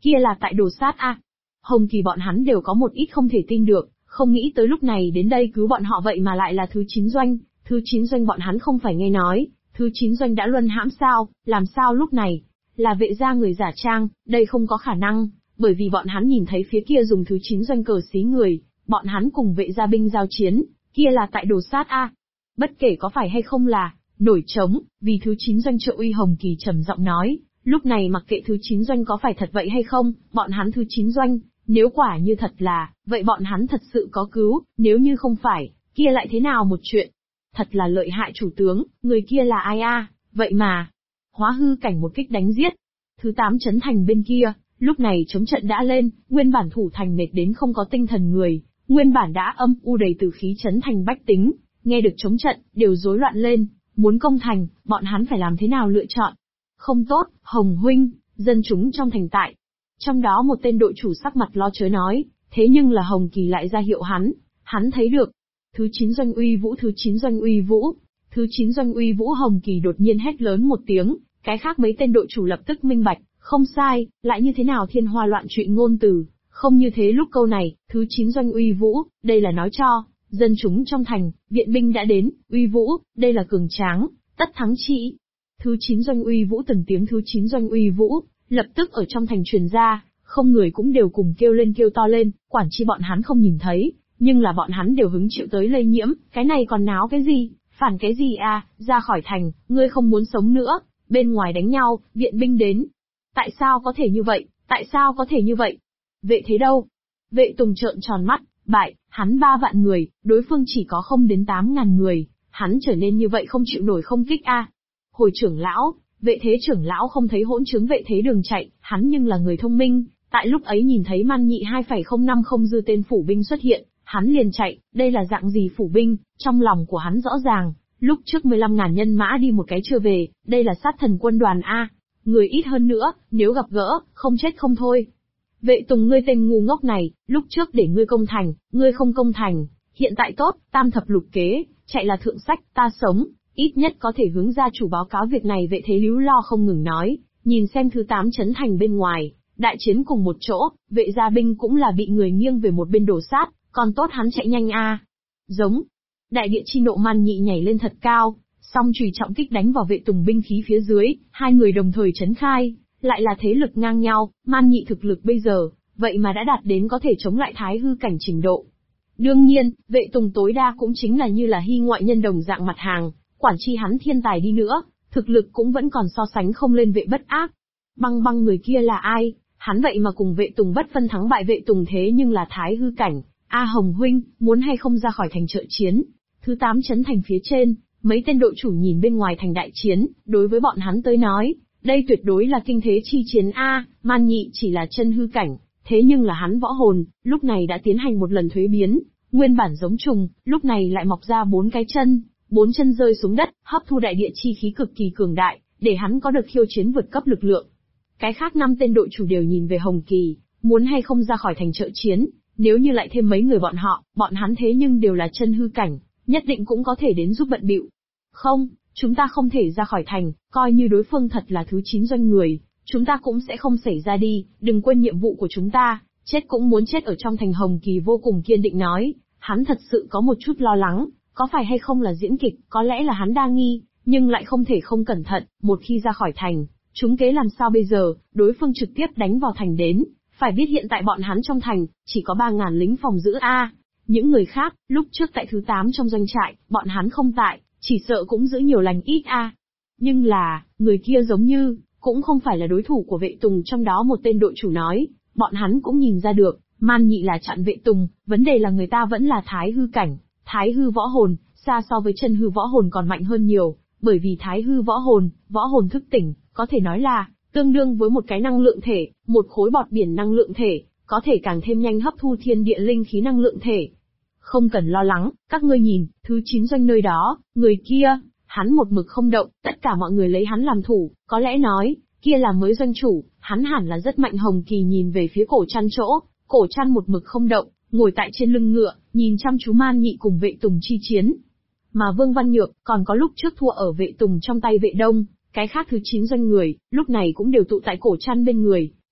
Kia là tại đồ sát a. Hồng Kỳ bọn hắn đều có một ít không thể tin được, không nghĩ tới lúc này đến đây cứu bọn họ vậy mà lại là thứ 9 doanh, thứ 9 doanh bọn hắn không phải nghe nói, thứ 9 doanh đã luân hãm sao, làm sao lúc này, là vệ gia người giả trang, đây không có khả năng, bởi vì bọn hắn nhìn thấy phía kia dùng thứ 9 doanh cờ xí người, bọn hắn cùng vệ gia binh giao chiến, kia là tại đồ sát a. Bất kể có phải hay không là, nổi trống, vì thứ 9 doanh trợ uy Hồng Kỳ trầm giọng nói, lúc này mặc kệ thứ 9 doanh có phải thật vậy hay không, bọn hắn thứ 9 doanh, nếu quả như thật là, vậy bọn hắn thật sự có cứu, nếu như không phải, kia lại thế nào một chuyện. Thật là lợi hại chủ tướng, người kia là ai a? Vậy mà, hóa hư cảnh một kích đánh giết. Thứ 8 trấn thành bên kia, lúc này chống trận đã lên, nguyên bản thủ thành mệt đến không có tinh thần người, nguyên bản đã âm u đầy tử khí trấn thành bách tính, nghe được chống trận, đều rối loạn lên, muốn công thành, bọn hắn phải làm thế nào lựa chọn? Không tốt, Hồng huynh, dân chúng trong thành tại. Trong đó một tên đội chủ sắc mặt lo chớ nói, thế nhưng là Hồng Kỳ lại ra hiệu hắn thấy được. Thứ 9 doanh uy vũ, thứ 9 doanh uy vũ, thứ 9 doanh uy vũ Hồng Kỳ đột nhiên hét lớn một tiếng, cái khác mấy tên đội chủ lập tức minh bạch, không sai, lại như thế nào thiên hoa loạn trụy ngôn từ, không như thế lúc câu này, thứ 9 doanh uy vũ, đây là nói cho, dân chúng trong thành, viện binh đã đến, uy vũ, đây là cường tráng, tất thắng trị. Thứ 9 doanh uy vũ từng tiếng thứ 9 doanh uy vũ, lập tức ở trong thành truyền ra, không người cũng đều cùng kêu lên kêu to lên, quản chi bọn hắn không nhìn thấy, nhưng là bọn hắn đều hứng chịu tới lây nhiễm, cái này còn náo cái gì, phản cái gì à, ra khỏi thành, ngươi không muốn sống nữa, bên ngoài đánh nhau, viện binh đến. Tại sao có thể như vậy, tại sao có thể như vậy? Vệ thế đâu? Vệ Tùng trợn tròn mắt, bại, hắn 3 vạn người, đối phương chỉ có không đến 8.000 người, hắn trở nên như vậy không chịu nổi không kích a. Hồi trưởng lão, vệ thế trưởng lão không thấy hỗn chứng vệ thế đường chạy, hắn nhưng là người thông minh, tại lúc ấy nhìn thấy Man Nhị 2,050 dư tên phủ binh xuất hiện, hắn liền chạy, đây là dạng gì phủ binh, trong lòng của hắn rõ ràng, lúc trước 15.000 nhân mã đi một cái chưa về, đây là sát thần quân đoàn a, người ít hơn nữa, nếu gặp gỡ, không chết không thôi. Vệ Tùng ngươi tên ngu ngốc này, lúc trước để ngươi công thành, ngươi không công thành, hiện tại tốt, tam thập lục kế, chạy là thượng sách, ta sống, ít nhất có thể hướng gia chủ báo cáo việc này. Vệ thế líu lo không ngừng nói, nhìn xem thứ 8 trấn thành bên ngoài, đại chiến cùng một chỗ, vệ gia binh cũng là bị người nghiêng về một bên đổ sát, còn tốt hắn chạy nhanh a. Giống, đại địa chi nộ Man Nhị nhảy lên thật cao, song chùy trọng kích đánh vào Vệ Tùng binh khí phía dưới, hai người đồng thời chấn khai, lại là thế lực ngang nhau, Man Nhị thực lực bây giờ, vậy mà đã đạt đến có thể chống lại thái hư cảnh trình độ. Đương nhiên, Vệ Tùng tối đa cũng chính là như là hy ngoại nhân đồng dạng mặt hàng, quản chi hắn thiên tài đi nữa, thực lực cũng vẫn còn so sánh không lên Vệ Bất Ác. Băng băng người kia là ai? Hắn vậy mà cùng Vệ Tùng bất phân thắng bại. Vệ Tùng thế nhưng là thái hư cảnh. A Hồng huynh, muốn hay không ra khỏi thành trợ chiến? Thứ 8 trấn thành phía trên, mấy tên đội chủ nhìn bên ngoài thành đại chiến, đối với bọn hắn tới nói, đây tuyệt đối là kinh thế chi chiến a. Man Nhị chỉ là chân hư cảnh, thế nhưng là hắn võ hồn, lúc này đã tiến hành một lần thuế biến, nguyên bản giống trùng, lúc này lại mọc ra 4 cái chân, 4 chân rơi xuống đất, hấp thu đại địa chi khí cực kỳ cường đại, để hắn có được khiêu chiến vượt cấp lực lượng. Cái khác 5 tên đội chủ đều nhìn về Hồng Kỳ, muốn hay không ra khỏi thành trợ chiến, nếu như lại thêm mấy người bọn hắn thế nhưng đều là chân hư cảnh, nhất định cũng có thể đến giúp bận bịu. Không, chúng ta không thể ra khỏi thành, coi như đối phương thật là thứ 9 doanh người, chúng ta cũng sẽ không xảy ra đi, đừng quên nhiệm vụ của chúng ta, chết cũng muốn chết ở trong thành. Hồng Kỳ vô cùng kiên định nói, hắn thật sự có một chút lo lắng, có phải hay không là diễn kịch, có lẽ là hắn đa nghi, nhưng lại không thể không cẩn thận, một khi ra khỏi thành, chúng kế làm sao bây giờ, đối phương trực tiếp đánh vào thành đến, phải biết hiện tại bọn hắn trong thành, chỉ có 3.000 lính phòng giữ a. Những người khác, lúc trước tại thứ 8 trong doanh trại, bọn hắn không tại, chỉ sợ cũng giữ nhiều lành ít a. Nhưng là, người kia giống như, cũng không phải là đối thủ của Vệ Tùng. Trong đó một tên đội chủ nói, bọn hắn cũng nhìn ra được, Man Nhị là chặn Vệ Tùng, vấn đề là người ta vẫn là thái hư cảnh, thái hư võ hồn, xa so với chân hư võ hồn còn mạnh hơn nhiều, bởi vì thái hư võ hồn thức tỉnh, có thể nói là, tương đương với một cái năng lượng thể, một khối bọt biển năng lượng thể, có thể càng thêm nhanh hấp thu thiên địa linh khí năng lượng thể. Không cần lo lắng, các ngươi nhìn, thứ 9 doanh nơi đó, người kia, hắn một mực không động, tất cả mọi người lấy hắn làm thủ, có lẽ nói, kia là mới doanh chủ, hắn hẳn là rất mạnh. Hồng Kỳ nhìn về phía cổ chăn chỗ, cổ chăn một mực không động, ngồi tại trên lưng ngựa, nhìn chăm chú Man Nhị cùng Vệ Tùng chi chiến. Mà Vương Văn Nhược, còn có lúc trước thua ở Vệ Tùng trong tay Vệ Đông, cái khác thứ 9 doanh người, lúc này cũng đều tụ tại cổ chăn bên người.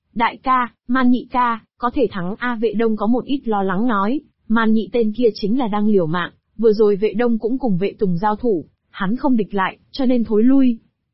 Đại ca, Man Nhị ca, có thể thắng A. Vệ Đông có một ít lo lắng nói, Man Nhị tên kia chính là đang liều mạng, vừa rồi Vệ Đông cũng cùng Vệ Tùng giao thủ, hắn không địch lại, cho nên thối lui.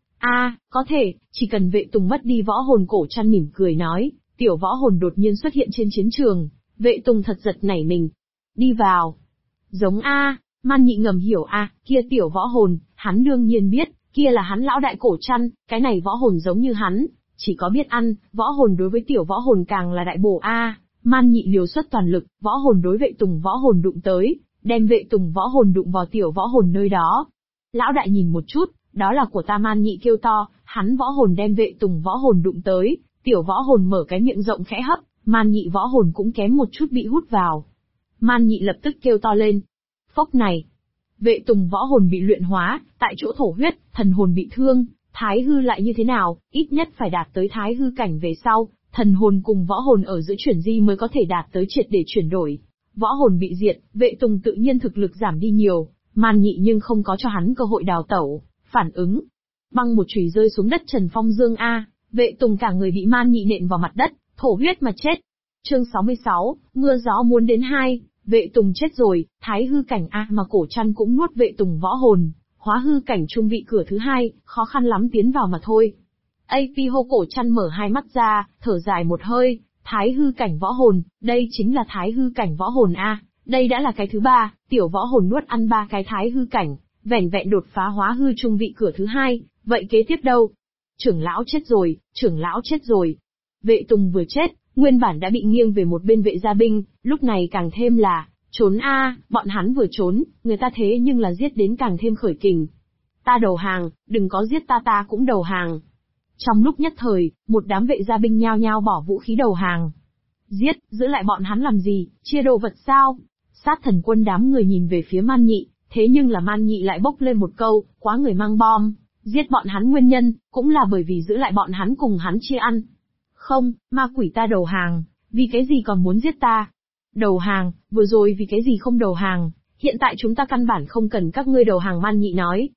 Có thể, chỉ cần Vệ Tùng mất đi võ hồn. Cổ Trăn mỉm cười nói, tiểu võ hồn đột nhiên xuất hiện trên chiến trường, Vệ Tùng thật giật nảy mình. Đi vào. Giống Man Nhị ngầm hiểu kia tiểu võ hồn, hắn đương nhiên biết, kia là hắn lão đại Cổ Trăn, cái này võ hồn giống như hắn, chỉ có biết ăn, võ hồn đối với tiểu võ hồn càng là đại bổ Man Nhị liều xuất toàn lực, võ hồn đối Vệ Tùng võ hồn đụng tới, đem Vệ Tùng võ hồn đụng vào tiểu võ hồn nơi đó. Lão đại nhìn một chút, đó là của ta. Man Nhị kêu to, hắn võ hồn đem Vệ Tùng võ hồn đụng tới, tiểu võ hồn mở cái miệng rộng khẽ hấp, Man Nhị võ hồn cũng kém một chút bị hút vào. Man Nhị lập tức kêu to lên. Phốc này, Vệ Tùng võ hồn bị luyện hóa, tại chỗ thổ huyết, thần hồn bị thương, thái hư lại như thế nào, ít nhất phải đạt tới thái hư cảnh về sau, thần hồn cùng võ hồn ở giữa chuyển di mới có thể đạt tới triệt để chuyển đổi. Võ hồn bị diệt, Vệ Tùng tự nhiên thực lực giảm đi nhiều, Man Nhị nhưng không có cho hắn cơ hội đào tẩu, phản ứng. Băng một chùy rơi xuống đất Trần Phong Dương Vệ Tùng cả người bị Man Nhị nện vào mặt đất, thổ huyết mà chết. Chương 66, mưa gió muốn đến 2, Vệ Tùng chết rồi, thái hư cảnh mà Cổ Trăn cũng nuốt Vệ Tùng võ hồn, hóa hư cảnh trung vị cửa thứ 2, khó khăn lắm tiến vào mà thôi. AP hô. Cổ Trăn mở hai mắt ra, thở dài một hơi, thái hư cảnh võ hồn, đây chính là thái hư cảnh võ hồn đây đã là cái thứ 3, tiểu võ hồn nuốt ăn 3 cái thái hư cảnh, vẻn vẹn đột phá hóa hư trung vị cửa thứ 2, vậy kế tiếp đâu? Trưởng lão chết rồi, trưởng lão chết rồi. Vệ Tùng vừa chết, nguyên bản đã bị nghiêng về một bên Vệ gia binh, lúc này càng thêm là, trốn bọn hắn vừa trốn, người ta thế nhưng là giết đến càng thêm khởi kình. Ta đầu hàng, đừng có giết ta cũng đầu hàng. Trong lúc nhất thời, một đám Vệ gia binh nhao nhao bỏ vũ khí đầu hàng. Giết, giữ lại bọn hắn làm gì, chia đồ vật sao? Sát Thần Quân đám người nhìn về phía Man Nhị, thế nhưng là Man Nhị lại bốc lên một câu, quá người mang bom, giết bọn hắn nguyên nhân, cũng là bởi vì giữ lại bọn hắn cùng hắn chia ăn. Không, ma quỷ ta đầu hàng, vì cái gì còn muốn giết ta? Đầu hàng, vừa rồi vì cái gì không đầu hàng, hiện tại chúng ta căn bản không cần các ngươi đầu hàng. Man Nhị nói.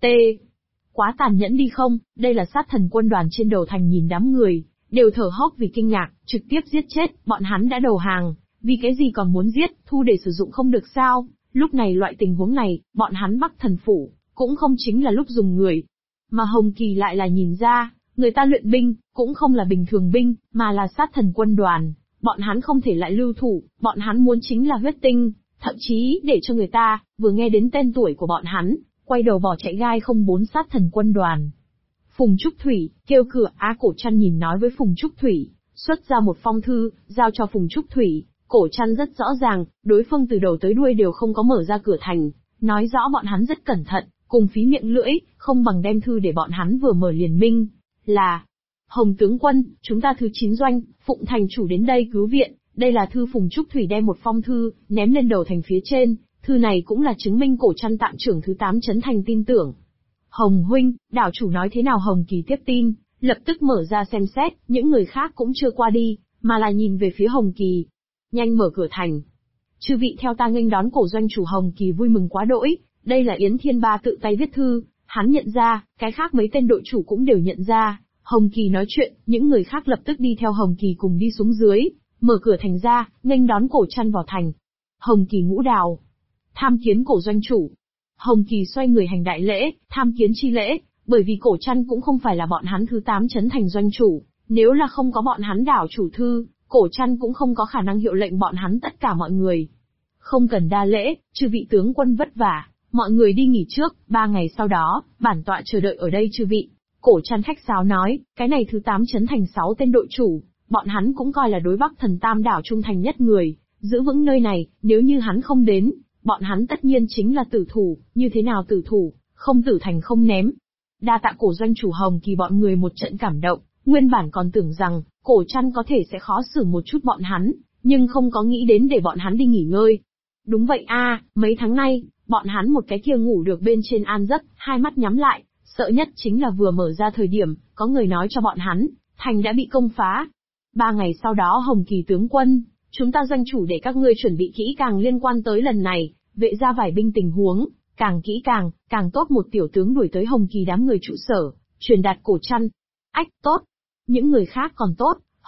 Quá tàn nhẫn đi không, đây là Sát Thần Quân đoàn trên đầu thành nhìn đám người, đều thở hốc vì kinh ngạc, trực tiếp giết chết, bọn hắn đã đầu hàng, vì cái gì còn muốn giết, thu để sử dụng không được sao? Lúc này loại tình huống này, bọn hắn Bắc Thần Phủ, cũng không chính là lúc dùng người. Mà Hồng Kỳ lại là nhìn ra, người ta luyện binh, cũng không là bình thường binh, mà là Sát Thần Quân đoàn, bọn hắn không thể lại lưu thủ, bọn hắn muốn chính là huyết tinh, thậm chí để cho người ta, vừa nghe đến tên tuổi của bọn hắn, quay đầu bỏ chạy gai không. 4 Sát Thần Quân đoàn. Phùng Trúc Thủy, kêu cửa. Cổ Trăn nhìn nói với Phùng Trúc Thủy, xuất ra một phong thư, giao cho Phùng Trúc Thủy. Cổ Trăn rất rõ ràng, đối phương từ đầu tới đuôi đều không có mở ra cửa thành, nói rõ bọn hắn rất cẩn thận, cùng phí miệng lưỡi, không bằng đem thư để bọn hắn vừa mở liền minh. Là, Hồng tướng quân, chúng ta thứ 9 doanh, Phụng thành chủ đến đây cứu viện. Đây là thư. Phùng Trúc Thủy đem một phong thư, ném lên đầu thành phía trên, thư này cũng là chứng minh Cổ Trăn tạm trưởng thứ 8 trấn thành tin tưởng. Hồng huynh, đảo chủ nói thế nào? Hồng Kỳ tiếp tin, lập tức mở ra xem xét, những người khác cũng chưa qua đi, mà là nhìn về phía Hồng Kỳ. Nhanh mở cửa thành. Chư vị theo ta nghênh đón cổ doanh chủ. Hồng Kỳ vui mừng quá đỗi, đây là Yến Thiên Ba tự tay viết thư, hắn nhận ra, cái khác mấy tên đội chủ cũng đều nhận ra. Hồng Kỳ nói chuyện, những người khác lập tức đi theo Hồng Kỳ cùng đi xuống dưới, mở cửa thành ra, nghênh đón Cổ Trăn vào thành. Hồng Kỳ ngũ đào, tham kiến cổ doanh chủ. Hồng Kỳ xoay người hành đại lễ, tham kiến chi lễ, bởi vì Cổ Trăn cũng không phải là bọn hắn thứ 8 trấn thành doanh chủ, nếu là không có bọn hắn đảo chủ thư, Cổ Trăn cũng không có khả năng hiệu lệnh bọn hắn tất cả mọi người. Không cần đa lễ, chư vị tướng quân vất vả, mọi người đi nghỉ trước, 3 ngày sau đó, bản tọa chờ đợi ở đây chư vị. Cổ Trăn khách sáo nói, cái này thứ 8 trấn thành 6 tên đội chủ, bọn hắn cũng coi là đối Bắc Thần Tam đảo trung thành nhất người, giữ vững nơi này, nếu như hắn không đến, bọn hắn tất nhiên chính là tử thủ, như thế nào tử thủ, không tử thành không ném. Đa tạ cổ doanh chủ. Hồng Kỳ bọn người một trận cảm động, nguyên bản còn tưởng rằng, Cổ Trăn có thể sẽ khó xử một chút bọn hắn, nhưng không có nghĩ đến để bọn hắn đi nghỉ ngơi. Đúng vậy mấy tháng nay, bọn hắn một cái kia ngủ được bên trên an giấc, hai mắt nhắm lại, sợ nhất chính là vừa mở ra thời điểm, có người nói cho bọn hắn, thành đã bị công phá. 3 ngày sau đó Hồng Kỳ tướng quân, chúng ta doanh chủ để các ngươi chuẩn bị kỹ càng liên quan tới lần này, vệ ra vài binh tình huống, càng kỹ càng tốt. Một tiểu tướng đuổi tới Hồng Kỳ đám người trụ sở, truyền đạt Cổ Trăn. Ách, tốt. Những người khác còn tốt,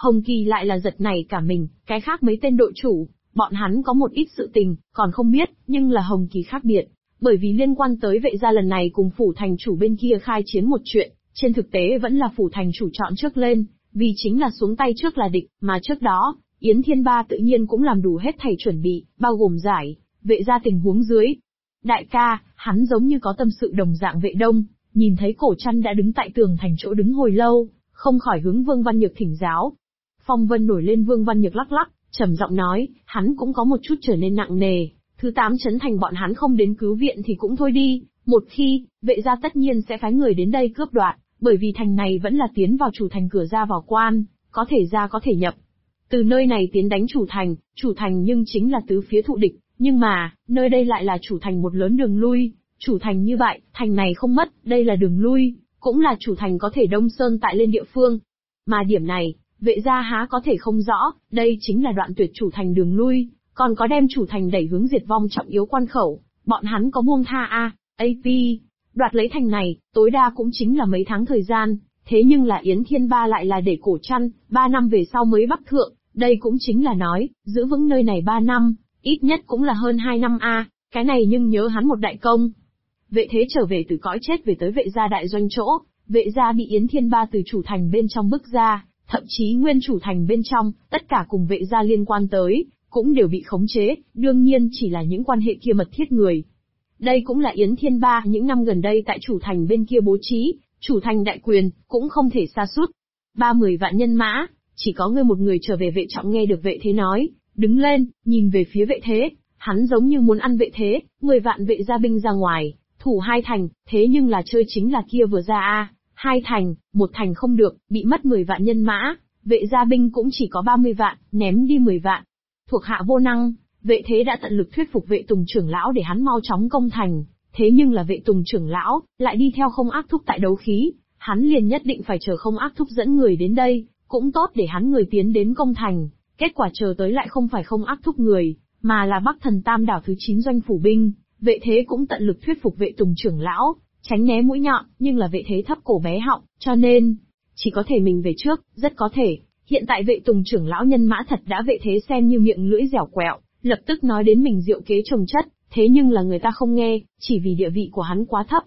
Hồng Kỳ lại là giật nảy cả mình, cái khác mấy tên đội chủ, bọn hắn có một ít sự tình, còn không biết, nhưng là Hồng Kỳ khác biệt. Bởi vì liên quan tới vệ gia lần này cùng phủ thành chủ bên kia khai chiến một chuyện, trên thực tế vẫn là phủ thành chủ chọn trước lên, vì chính là xuống tay trước là địch, mà trước đó, Yến Thiên Ba tự nhiên cũng làm đủ hết thảy chuẩn bị, bao gồm giải, vệ gia tình huống dưới. Đại ca, hắn giống như có tâm sự đồng dạng Vệ Đông, nhìn thấy Cổ Trăn đã đứng tại tường thành chỗ đứng hồi lâu, không khỏi hướng Vương Văn Nhược thỉnh giáo. Phong vân nổi lên, Vương Văn Nhược lắc lắc, trầm giọng nói, hắn cũng có một chút trở nên nặng nề, thứ 8 trấn thành bọn hắn không đến cứu viện thì cũng thôi đi, một khi, vệ gia tất nhiên sẽ phái người đến đây cướp đoạt, bởi vì thành này vẫn là tiến vào chủ thành cửa ra vào quan, có thể ra có thể nhập. Từ nơi này tiến đánh chủ thành nhưng chính là tứ phía thụ địch, nhưng mà, nơi đây lại là chủ thành một lớn đường lui, chủ thành như vậy, thành này không mất, đây là đường lui, cũng là chủ thành có thể đông sơn tại lên địa phương. Mà điểm này, vệ gia há có thể không rõ, đây chính là đoạn tuyệt chủ thành đường lui, còn có đem chủ thành đẩy hướng diệt vong trọng yếu quan khẩu, bọn hắn có buông tha AP, đoạt lấy thành này, tối đa cũng chính là mấy tháng thời gian, thế nhưng là Yến Thiên Ba lại là để Cổ Trăn, 3 năm về sau mới bắc thượng, đây cũng chính là nói, giữ vững nơi này 3 năm, ít nhất cũng là hơn 2 năm cái này nhưng nhớ hắn một đại công. Vệ thế trở về từ cõi chết về tới vệ gia đại doanh chỗ, vệ gia bị Yến Thiên Ba từ chủ thành bên trong bức ra, thậm chí nguyên chủ thành bên trong, tất cả cùng vệ gia liên quan tới, cũng đều bị khống chế, đương nhiên chỉ là những quan hệ kia mật thiết người. Đây cũng là Yến Thiên Ba những năm gần đây tại chủ thành bên kia bố trí, chủ thành đại quyền, cũng không thể sa sút. 30 vạn nhân mã, chỉ có ngươi một người trở về. Vệ Trọng nghe được vệ thế nói, đứng lên, nhìn về phía vệ thế, hắn giống như muốn ăn vệ thế, 10 vạn vệ gia binh ra ngoài, thủ 2 thành, thế nhưng là chơi chính là kia vừa ra 2 thành, 1 thành không được, bị mất 10 vạn nhân mã, vệ gia binh cũng chỉ có 30 vạn, ném đi 10 vạn. Thuộc hạ vô năng, vệ thế đã tận lực thuyết phục vệ Tùng trưởng lão để hắn mau chóng công thành, thế nhưng là vệ Tùng trưởng lão lại đi theo Không Ác Thúc tại đấu khí, hắn liền nhất định phải chờ Không Ác Thúc dẫn người đến đây, cũng tốt để hắn người tiến đến công thành, kết quả chờ tới lại không phải Không Ác Thúc người, mà là Bắc Thần Tam đảo thứ 9 doanh phủ binh, vệ thế cũng tận lực thuyết phục vệ Tùng trưởng lão, tránh né mũi nhọn, nhưng là vệ thế thấp cổ bé họng, cho nên, chỉ có thể mình về trước, rất có thể. Hiện tại vệ Tùng trưởng lão nhân mã thật đã vệ thế xem như miệng lưỡi dẻo quẹo, lập tức nói đến mình diệu kế trồng chất, thế nhưng là người ta không nghe, chỉ vì địa vị của hắn quá thấp.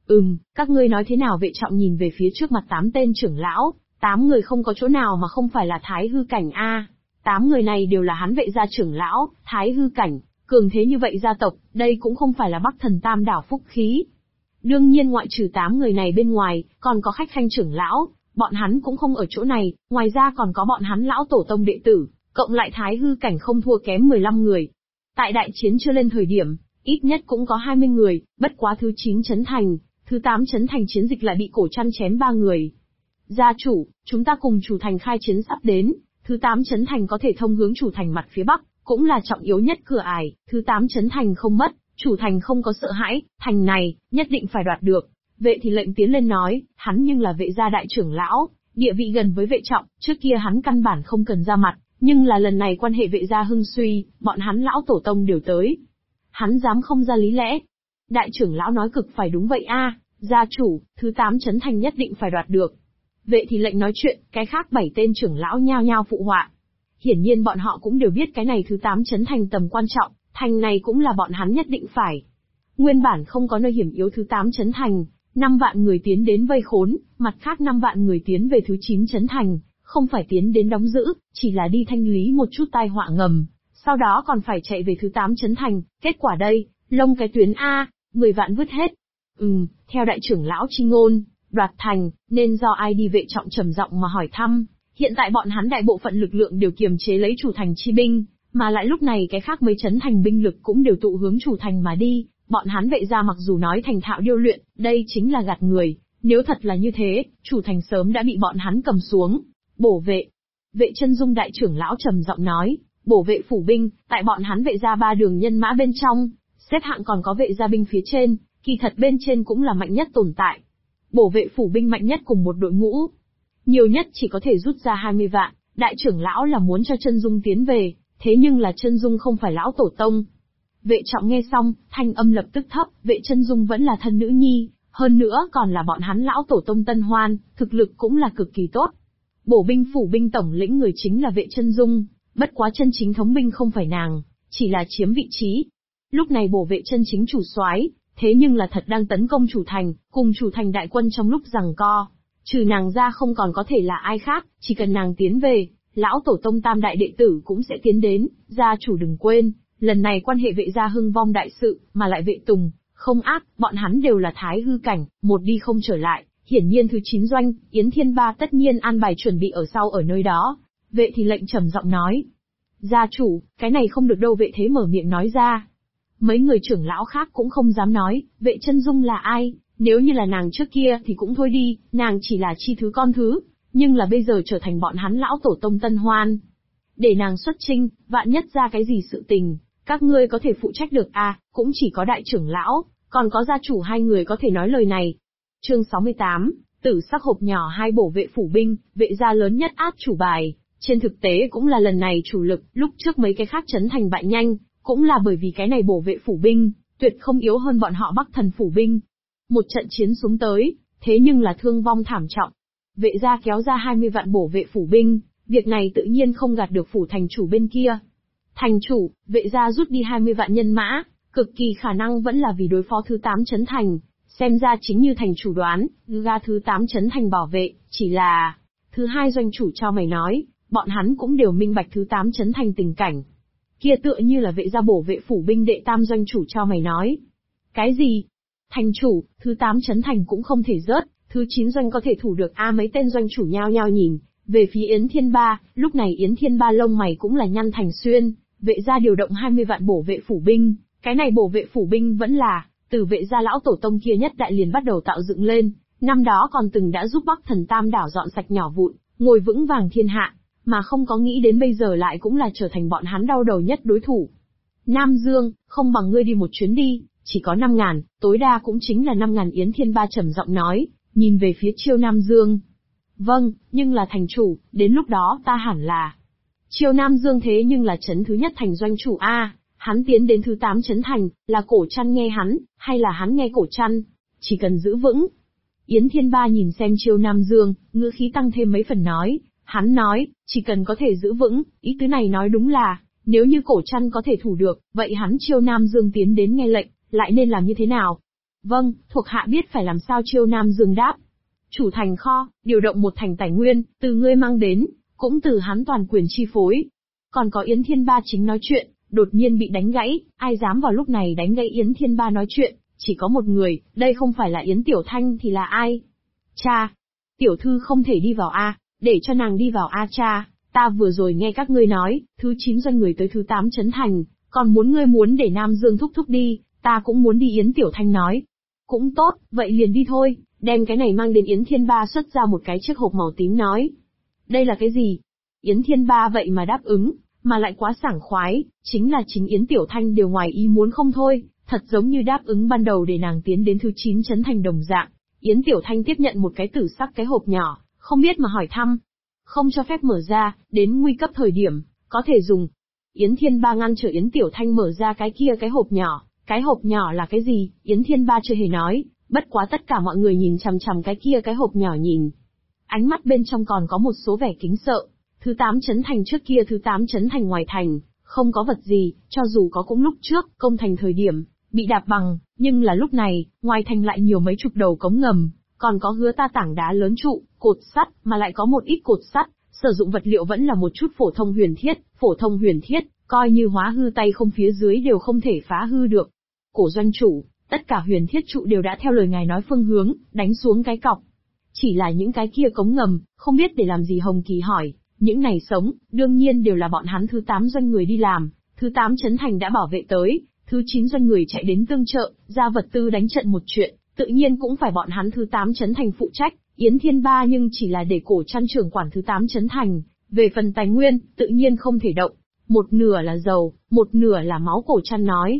Các ngươi nói thế nào? Vệ Trọng nhìn về phía trước mặt 8 tên trưởng lão, 8 người không có chỗ nào mà không phải là Thái Hư cảnh 8 người này đều là hắn vệ gia trưởng lão, Thái Hư cảnh, cường thế như vậy gia tộc, đây cũng không phải là Bắc Thần Tam đảo phúc khí. Đương nhiên ngoại trừ 8 người này bên ngoài, còn có khách khanh trưởng lão, bọn hắn cũng không ở chỗ này, ngoài ra còn có bọn hắn lão tổ tông đệ tử, cộng lại Thái Hư cảnh không thua kém 15 người. Tại đại chiến chưa lên thời điểm, ít nhất cũng có 20 người, bất quá thứ 9 trấn thành, thứ 8 trấn thành chiến dịch lại bị Cổ Trăn chém 3 người. Gia chủ, chúng ta cùng chủ thành khai chiến sắp đến, thứ 8 trấn thành có thể thông hướng chủ thành mặt phía bắc, cũng là trọng yếu nhất cửa ải, thứ 8 trấn thành không mất, chủ thành không có sợ hãi, thành này, nhất định phải đoạt được. Vệ thì lệnh tiến lên nói, hắn nhưng là vệ gia đại trưởng lão, địa vị gần với vệ Trọng, trước kia hắn căn bản không cần ra mặt, nhưng là lần này quan hệ vệ gia hưng suy, bọn hắn lão tổ tông đều tới. Hắn dám không ra lý lẽ. Đại trưởng lão nói cực phải đúng vậy gia chủ, thứ 8 trấn thành nhất định phải đoạt được. Vệ thì lệnh nói chuyện, cái khác 7 tên trưởng lão nhao nhao phụ họa. Hiển nhiên bọn họ cũng đều biết cái này thứ 8 trấn thành tầm quan trọng, thành này cũng là bọn hắn nhất định phải. Nguyên bản không có nơi hiểm yếu thứ 8 trấn thành, 5 vạn người tiến đến vây khốn, mặt khác 5 vạn người tiến về thứ 9 trấn thành, không phải tiến đến đóng giữ, chỉ là đi thanh lý một chút tai họa ngầm, sau đó còn phải chạy về thứ 8 trấn thành, kết quả đây, lông cái tuyến 10 vạn vứt hết. Theo đại trưởng lão chi ngôn, đoạt thành, nên do ai đi? Vệ Trọng trầm giọng mà hỏi thăm, hiện tại bọn hắn đại bộ phận lực lượng đều kiềm chế lấy chủ thành chi binh, mà lại lúc này cái khác mấy trấn thành binh lực cũng đều tụ hướng chủ thành mà đi, bọn hắn vệ gia mặc dù nói thành thạo điêu luyện, đây chính là gạt người, nếu thật là như thế, chủ thành sớm đã bị bọn hắn cầm xuống. Bổ vệ. Vệ Chân Dung đại trưởng lão trầm giọng nói, bổ vệ phủ binh, tại bọn hắn vệ gia 3 đường nhân mã bên trong, xếp hạng còn có vệ gia binh phía trên, kỳ thật bên trên cũng là mạnh nhất tồn tại. Bổ vệ phủ binh mạnh nhất cùng một đội ngũ, nhiều nhất chỉ có thể rút ra 20 vạn, đại trưởng lão là muốn cho Chân Dung tiến về, thế nhưng là Chân Dung không phải lão tổ tông. Vệ Trọng nghe xong, thanh âm lập tức thấp, vệ Chân Dung vẫn là thân nữ nhi, hơn nữa còn là bọn hắn lão tổ tông Tân Hoan, thực lực cũng là cực kỳ tốt. Bổ binh phủ binh tổng lĩnh người chính là Vệ Chân Dung, bất quá chân chính thống binh không phải nàng, chỉ là chiếm vị trí. Lúc này bổ vệ chân chính chủ soái, thế nhưng là thật đang tấn công chủ thành, cùng chủ thành đại quân trong lúc giằng co. Trừ nàng ra không còn có thể là ai khác, chỉ cần nàng tiến về, lão tổ tông tam đại đệ tử cũng sẽ tiến đến, gia chủ đừng quên, lần này quan hệ Vệ gia hưng vong đại sự, mà lại Vệ Tùng, không ác, bọn hắn đều là thái hư cảnh, một đi không trở lại, hiển nhiên thứ 9 doanh, Yến Thiên Ba tất nhiên an bài chuẩn bị ở sau ở nơi đó. Vệ thì lệnh trầm giọng nói, gia chủ, cái này không được đâu. Vệ thế mở miệng nói ra. Mấy người trưởng lão khác cũng không dám nói, Vệ Chân Dung là ai, nếu như là nàng trước kia thì cũng thôi đi, nàng chỉ là chi thứ con thứ, nhưng là bây giờ trở thành bọn hắn lão tổ tông tân hoan. Để nàng xuất chinh, vạn nhất ra cái gì sự tình, các ngươi có thể phụ trách được à, cũng chỉ có đại trưởng lão, còn có gia chủ hai người có thể nói lời này. Chương 68, tử sắc hộp nhỏ hai bổ vệ phủ binh, Vệ gia lớn nhất át chủ bài, trên thực tế cũng là lần này chủ lực, lúc trước mấy cái khác trấn thành bại nhanh, cũng là bởi vì cái này bổ vệ phủ binh, tuyệt không yếu hơn bọn họ Bắc Thần phủ binh. Một trận chiến xuống tới, thế nhưng là thương vong thảm trọng. Vệ gia kéo ra 20 vạn bổ vệ phủ binh, việc này tự nhiên không gạt được phủ thành chủ bên kia. Thành chủ, Vệ gia rút đi 20 vạn nhân mã, cực kỳ khả năng vẫn là vì đối phó thứ 8 trấn thành. Xem ra chính như thành chủ đoán, ga thứ 8 trấn thành bảo vệ, chỉ là... Thứ hai doanh chủ cho mày nói, bọn hắn cũng đều minh bạch thứ 8 trấn thành tình cảnh. Kia tựa như là Vệ gia bổ vệ phủ binh đệ tam doanh chủ cho mày nói. Cái gì? Thành chủ, thứ 8 trấn thành cũng không thể rớt, thứ 9 doanh có thể thủ được mấy tên doanh chủ nhao nhao nhìn, về phía Yến Thiên Ba, lúc này Yến Thiên Ba lông mày cũng là nhăn thành xuyên, Vệ gia điều động 20 vạn bổ vệ phủ binh, cái này bổ vệ phủ binh vẫn là, từ Vệ gia lão tổ tông kia nhất đại liền bắt đầu tạo dựng lên, năm đó còn từng đã giúp Bắc Thần Tam đảo dọn sạch nhỏ vụn, ngồi vững vàng thiên hạ, mà không có nghĩ đến bây giờ lại cũng là trở thành bọn hắn đau đầu nhất đối thủ. Nam Dương, không bằng ngươi đi một chuyến đi, chỉ có 5.000, tối đa cũng chính là 5.000. Yến Thiên Ba trầm giọng nói, nhìn về phía Chiêu Nam Dương. Vâng, nhưng là thành chủ, đến lúc đó ta hẳn là... Chiêu Nam Dương thế nhưng là trấn thứ nhất thành doanh chủ hắn tiến đến thứ 8 trấn thành, là Cổ Trăn nghe hắn, hay là hắn nghe Cổ Trăn? Chỉ cần giữ vững. Yến Thiên Ba nhìn xem Chiêu Nam Dương, ngữ khí tăng thêm mấy phần nói, hắn nói, chỉ cần có thể giữ vững, ý tứ này nói đúng là, nếu như Cổ Trăn có thể thủ được, vậy hắn Chiêu Nam Dương tiến đến nghe lệnh, lại nên làm như thế nào? Vâng, thuộc hạ biết phải làm sao. Chiêu Nam Dương đáp. Chủ thành kho, điều động một thành tài nguyên, từ ngươi mang đến, cũng từ hắn toàn quyền chi phối. Còn có Yến Thiên Ba chính nói chuyện, đột nhiên bị đánh gãy, ai dám vào lúc này đánh gãy Yến Thiên Ba nói chuyện, chỉ có một người, đây không phải là Yến Tiểu Thanh thì là ai? Cha! Tiểu thư không thể đi vào để cho nàng đi vào cha, ta vừa rồi nghe các ngươi nói, thứ 9 doanh người tới thứ 8 trấn thành, còn ngươi muốn để Nam Dương thúc thúc đi, ta cũng muốn đi. Yến Tiểu Thanh nói. Cũng tốt, vậy liền đi thôi, đem cái này mang đến. Yến Thiên Ba xuất ra một cái chiếc hộp màu tím nói. Đây là cái gì? Yến Thiên Ba vậy mà đáp ứng, mà lại quá sảng khoái, chính là chính Yến Tiểu Thanh đều ngoài ý muốn không thôi, thật giống như đáp ứng ban đầu để nàng tiến đến thứ 9 trấn thành đồng dạng. Yến Tiểu Thanh tiếp nhận một cái tử sắc cái hộp nhỏ, không biết mà hỏi thăm. Không cho phép mở ra, đến nguy cấp thời điểm, có thể dùng. Yến Thiên Ba ngăn trở Yến Tiểu Thanh mở ra cái kia cái hộp nhỏ. Cái hộp nhỏ là cái gì? Yến Thiên Ba chưa hề nói, bất quá tất cả mọi người nhìn chằm chằm cái kia cái hộp nhỏ nhìn. Ánh mắt bên trong còn có một số vẻ kính sợ. Thứ 8 trấn thành trước kia, thứ 8 trấn thành ngoài thành, không có vật gì, cho dù có cũng lúc trước, công thành thời điểm, bị đạp bằng, nhưng là lúc này, ngoài thành lại nhiều mấy chục đầu cống ngầm, còn có hứa ta tảng đá lớn trụ, cột sắt, mà lại có một ít cột sắt, sử dụng vật liệu vẫn là một chút phổ thông huyền thiết, coi như hóa hư tay không phía dưới đều không thể phá hư được. Cổ doanh chủ, tất cả huyền thiết trụ đều đã theo lời ngài nói phương hướng, đánh xuống cái cọc. Chỉ là những cái kia cống ngầm, không biết để làm gì. Hồng Kỳ hỏi, những này sống, đương nhiên đều là bọn hắn thứ 8 doanh người đi làm, thứ 8 trấn thành đã bảo vệ tới, thứ 9 doanh người chạy đến tương trợ, ra vật tư đánh trận một chuyện, tự nhiên cũng phải bọn hắn thứ 8 trấn thành phụ trách. Yến Thiên Ba nhưng chỉ là để Cổ Trăn trưởng quản thứ 8 trấn thành, về phần tài nguyên, tự nhiên không thể động. Một nửa là dầu, một nửa là máu. Cổ Trăn nói.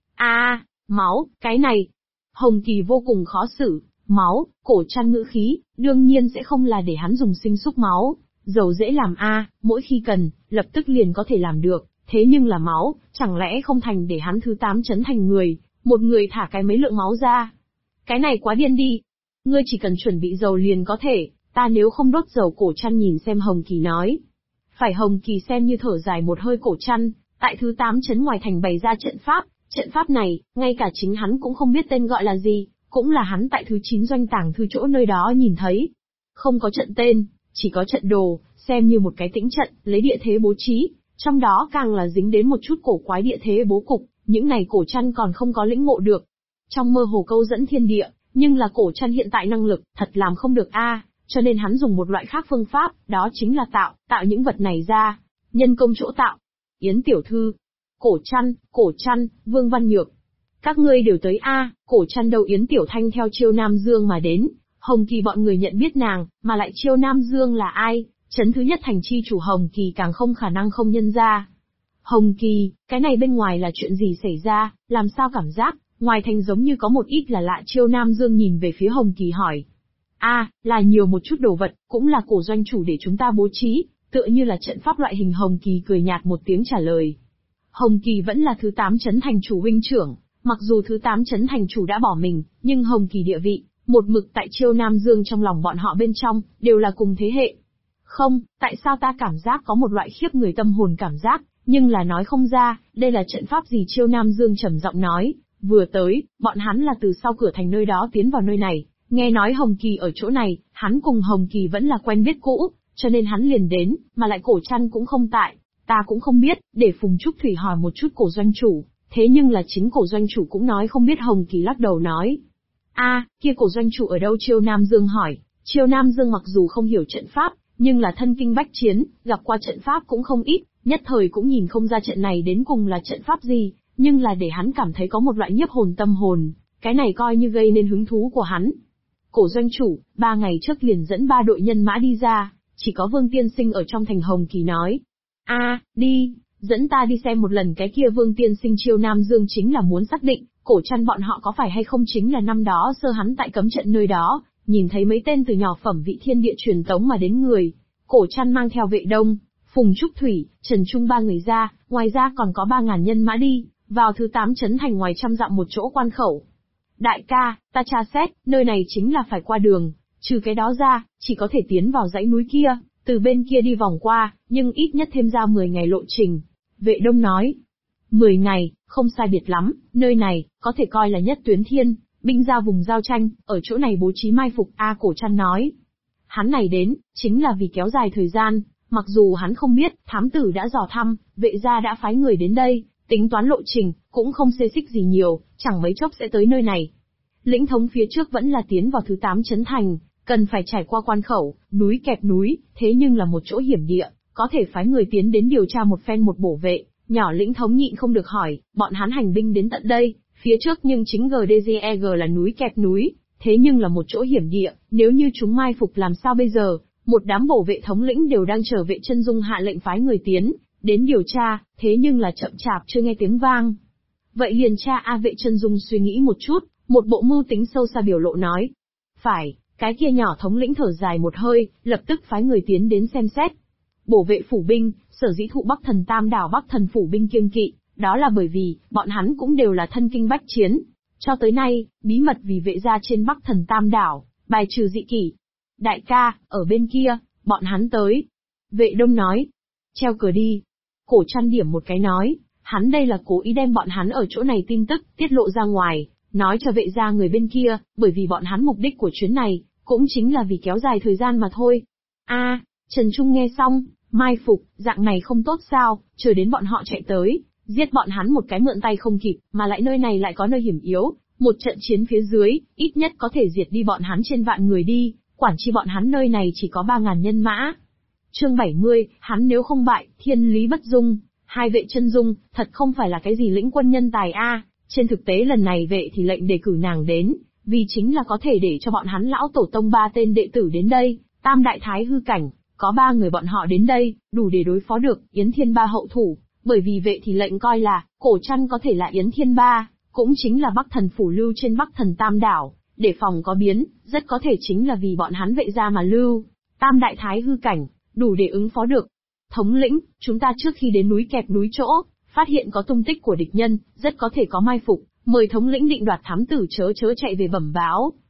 Máu, cái này. Hồng Kỳ vô cùng khó xử. Máu, Cổ Trăn ngữ khí, đương nhiên sẽ không là để hắn dùng sinh xúc máu. Dầu dễ làm mỗi khi cần, lập tức liền có thể làm được. Thế nhưng là máu, chẳng lẽ không thành để hắn thứ 8 trấn thành người, một người thả cái mấy lượng máu ra. Cái này quá điên đi. Ngươi chỉ cần chuẩn bị dầu liền có thể, Ta nếu không đốt dầu. Cổ Trăn nhìn xem Hồng Kỳ nói. Phải. Hồng Kỳ xem như thở dài một hơi. Cổ Trăn, tại thứ 8 trấn ngoài thành bày ra trận pháp này, ngay cả chính hắn cũng không biết tên gọi là gì, cũng là hắn tại thứ 9 doanh tàng thư chỗ nơi đó nhìn thấy. Không có trận tên, chỉ có trận đồ, xem như một cái tĩnh trận, lấy địa thế bố trí, trong đó càng là dính đến một chút cổ quái địa thế bố cục, những này Cổ Trăn còn không có lĩnh ngộ được. Trong mơ hồ câu dẫn thiên địa, nhưng là Cổ Trăn hiện tại năng lực, thật làm không được cho nên hắn dùng một loại khác phương pháp, đó chính là tạo những vật này ra, nhân công chỗ tạo. Yến tiểu thư, Cổ Trăn, Vương Văn Nhược, các ngươi đều tới Cổ Trăn đâu? Yến Tiểu Thanh theo Chiêu Nam Dương mà đến, Hồng Kỳ bọn người nhận biết nàng, mà lại Chiêu Nam Dương là ai, trấn thứ nhất thành chi chủ Hồng Kỳ càng không khả năng không nhân ra. Hồng Kỳ, cái này bên ngoài là chuyện gì xảy ra, làm sao cảm giác, ngoài thành giống như có một ít là lạ. Chiêu Nam Dương nhìn về phía Hồng Kỳ hỏi. Là nhiều một chút đồ vật, cũng là cổ doanh chủ để chúng ta bố trí, tựa như là trận pháp loại hình. Hồng Kỳ cười nhạt một tiếng trả lời. Hồng Kỳ vẫn là thứ 8 trấn thành chủ huynh trưởng, mặc dù thứ 8 trấn thành chủ đã bỏ mình, nhưng Hồng Kỳ địa vị, một mực tại Chiêu Nam Dương trong lòng bọn họ bên trong, đều là cùng thế hệ. Không, tại sao ta cảm giác có một loại khiếp người tâm hồn cảm giác, nhưng là nói không ra, đây là trận pháp gì? Chiêu Nam Dương trầm giọng nói, vừa tới, bọn hắn là từ sau cửa thành nơi đó tiến vào nơi này, nghe nói Hồng Kỳ ở chỗ này, hắn cùng Hồng Kỳ vẫn là quen biết cũ, cho nên hắn liền đến, mà lại Cổ Trăn cũng không tại, ta cũng không biết, để Phùng Trúc Thủy hỏi một chút cổ doanh chủ, thế nhưng là chính cổ doanh chủ cũng nói không biết. Hồng Kỳ lắc đầu nói. Kia cổ doanh chủ ở đâu? Chiêu Nam Dương hỏi. Chiêu Nam Dương mặc dù không hiểu trận pháp, nhưng là thân kinh bách chiến, gặp qua trận pháp cũng không ít, nhất thời cũng nhìn không ra trận này đến cùng là trận pháp gì, nhưng là để hắn cảm thấy có một loại nhiếp hồn tâm hồn, cái này coi như gây nên hứng thú của hắn. Cổ doanh chủ, 3 ngày trước liền dẫn 3 đội nhân mã đi ra, chỉ có Vương Tiên Sinh ở trong thành. Hồng Kỳ nói. Đi, dẫn ta đi xem một lần cái kia Vương Tiên Sinh. Chiêu Nam Dương chính là muốn xác định, Cổ Trăn bọn họ có phải hay không chính là năm đó sơ hắn tại cấm trận nơi đó, nhìn thấy mấy tên từ nhỏ phẩm vị thiên địa truyền tống mà đến người. Cổ Trăn mang theo Vệ Đông, Phùng Trúc Thủy, Trần Trung 3 người ra, ngoài ra còn có 3.000 nhân mã đi, vào thứ 8 trấn thành ngoài 100 dặm một chỗ quan khẩu. Đại ca, ta tra xét, nơi này chính là phải qua đường, trừ cái đó ra, chỉ có thể tiến vào dãy núi kia, từ bên kia đi vòng qua, nhưng ít nhất thêm ra 10 ngày lộ trình. Vệ Đông nói. 10 ngày, không sai biệt lắm, nơi này, có thể coi là nhất tuyến thiên, binh ra vùng giao tranh, ở chỗ này bố trí mai phục. Cổ Trăn nói. Hắn này đến, chính là vì kéo dài thời gian, mặc dù hắn không biết, thám tử đã dò thăm, vệ gia đã phái người đến đây, tính toán lộ trình, cũng không xê xích gì nhiều, chẳng mấy chốc sẽ tới nơi này. Lĩnh thống phía trước vẫn là tiến vào thứ 8 trấn thành, cần phải trải qua quan khẩu, núi kẹp núi, thế nhưng là một chỗ hiểm địa, có thể phái người tiến đến điều tra một phen. Một bổ vệ, nhỏ lĩnh thống nhịn không được hỏi, bọn hắn hành binh đến tận đây, phía trước nhưng chính GDGEG là núi kẹp núi, thế nhưng là một chỗ hiểm địa, nếu như chúng mai phục làm sao bây giờ? Một đám bổ vệ thống lĩnh đều đang chờ Vệ Chân Dung hạ lệnh phái người tiến đến điều tra, thế nhưng là chậm chạp chưa nghe tiếng vang. Vậy liền tra. Vệ Chân Dung suy nghĩ một chút, một bộ mưu tính sâu xa biểu lộ nói. Phải. Cái kia nhỏ thống lĩnh thở dài một hơi, lập tức phái người tiến đến xem xét. Bổ vệ phủ binh, sở dĩ thụ Bắc Thần Tam đảo Bắc Thần phủ binh kiêng kỵ, đó là bởi vì, bọn hắn cũng đều là thân kinh bách chiến. Cho tới nay, bí mật vì vệ gia trên Bắc Thần Tam đảo, bài trừ dị kỷ. Đại ca, ở bên kia, bọn hắn tới. Vệ Đông nói. Treo cờ đi. Cổ Trăn điểm một cái nói, hắn đây là cố ý đem bọn hắn ở chỗ này tin tức tiết lộ ra ngoài, nói cho vệ gia người bên kia, bởi vì bọn hắn mục đích của chuyến này, cũng chính là vì kéo dài thời gian mà thôi. Trần Trung nghe xong, mai phục, dạng này không tốt sao, chờ đến bọn họ chạy tới, giết bọn hắn một cái mượn tay không kịp, mà lại nơi này lại có nơi hiểm yếu, một trận chiến phía dưới, ít nhất có thể diệt đi bọn hắn trên vạn người đi, quản chi bọn hắn nơi này chỉ có 3.000 nhân mã. Chương 70, hắn nếu không bại, thiên lý bất dung, hai Vệ Chân Dung, thật không phải là cái gì lĩnh quân nhân tài trên thực tế lần này vệ thì lệnh đề cử nàng đến, vì chính là có thể để cho bọn hắn lão tổ tông 3 tên đệ tử đến đây, tam đại thái hư cảnh, có 3 người bọn họ đến đây, đủ để đối phó được Yến Thiên Ba hậu thủ, bởi vì vệ thì lệnh coi là, Cổ Trăn có thể là Yến Thiên Ba, cũng chính là Bắc Thần phủ lưu trên Bắc Thần Tam đảo, để phòng có biến, rất có thể chính là vì bọn hắn vệ gia mà lưu, tam đại thái hư cảnh, đủ để ứng phó được. Thống lĩnh, chúng ta trước khi đến núi kẹp núi chỗ, phát hiện có tung tích của địch nhân, rất có thể có mai phục, mời thống lĩnh định đoạt thám tử chớ chạy về bẩm báo.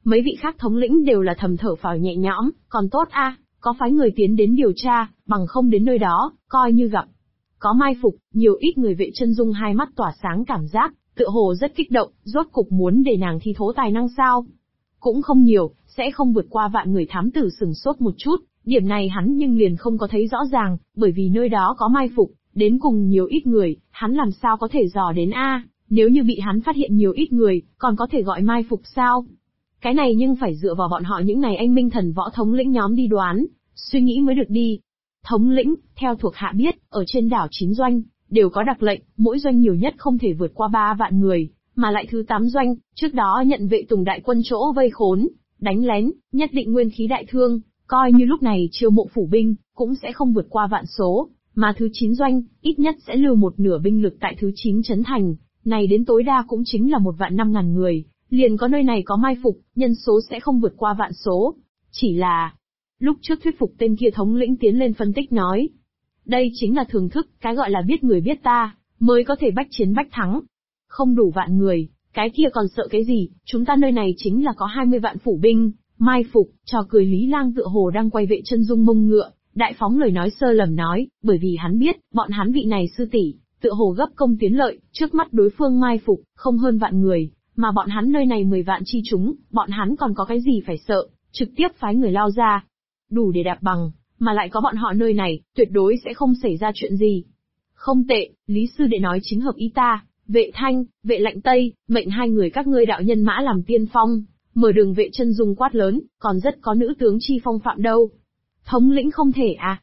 Mấy vị khác thống lĩnh đều là thầm thở phào nhẹ nhõm, còn tốt a, có phái người tiến đến điều tra, bằng không đến nơi đó, coi như gặp. Có mai phục, nhiều ít người Vệ Chân Dung hai mắt tỏa sáng cảm giác, tựa hồ rất kích động, rốt cục muốn để nàng thi thố tài năng sao. Cũng không nhiều, sẽ không vượt qua vạn người. Thám tử sừng sốt một chút, điểm này hắn nhưng liền không có thấy rõ ràng, bởi vì nơi đó có mai phục, đến cùng nhiều ít người, hắn làm sao có thể dò đến a? Nếu như bị hắn phát hiện nhiều ít người, còn có thể gọi mai phục sao? Cái này nhưng phải dựa vào bọn họ những này anh minh thần võ thống lĩnh nhóm đi đoán, suy nghĩ mới được đi. Thống lĩnh, theo thuộc hạ biết, ở trên đảo 9 doanh, đều có đặc lệnh, mỗi doanh nhiều nhất không thể vượt qua 3 vạn người, mà lại thứ 8 doanh, trước đó nhận Vệ Tùng đại quân chỗ vây khốn, đánh lén, nhất định nguyên khí đại thương, coi như lúc này chiêu mộ phủ binh, cũng sẽ không vượt qua vạn số, mà thứ 9 doanh, ít nhất sẽ lưu một nửa binh lực tại thứ 9 trấn thành, này đến tối đa cũng chính là 1.500.000 người, liền có nơi này có mai phục, nhân số sẽ không vượt qua vạn số. Chỉ là, lúc trước thuyết phục tên kia thống lĩnh tiến lên phân tích nói, đây chính là thường thức, cái gọi là biết người biết ta, mới có thể bách chiến bách thắng. Không đủ vạn người, cái kia còn sợ cái gì, chúng ta nơi này chính là có 20 vạn phủ binh, mai phục. Trò cười Lý Lang tựa hồ đang quay Vệ Chân Dung mông ngựa, đại phóng lời nói sơ lầm nói, bởi vì hắn biết, bọn hắn vị này sư tỷ, tựa hồ gấp công tiến lợi, trước mắt đối phương mai phục, không hơn vạn người, mà bọn hắn nơi này 10 vạn chi chúng, bọn hắn còn có cái gì phải sợ, trực tiếp phái người lao ra. Đủ để đạp bằng, mà lại có bọn họ nơi này, tuyệt đối sẽ không xảy ra chuyện gì. Không tệ, Lý sư đệ nói chính hợp ý ta. Vệ Thanh, Vệ Lạnh Tây, mệnh hai người các ngươi đạo nhân mã làm tiên phong, mở đường. Vệ Chân Dung quát lớn, còn rất có nữ tướng chi phong phạm đâu. Thống lĩnh không thể à?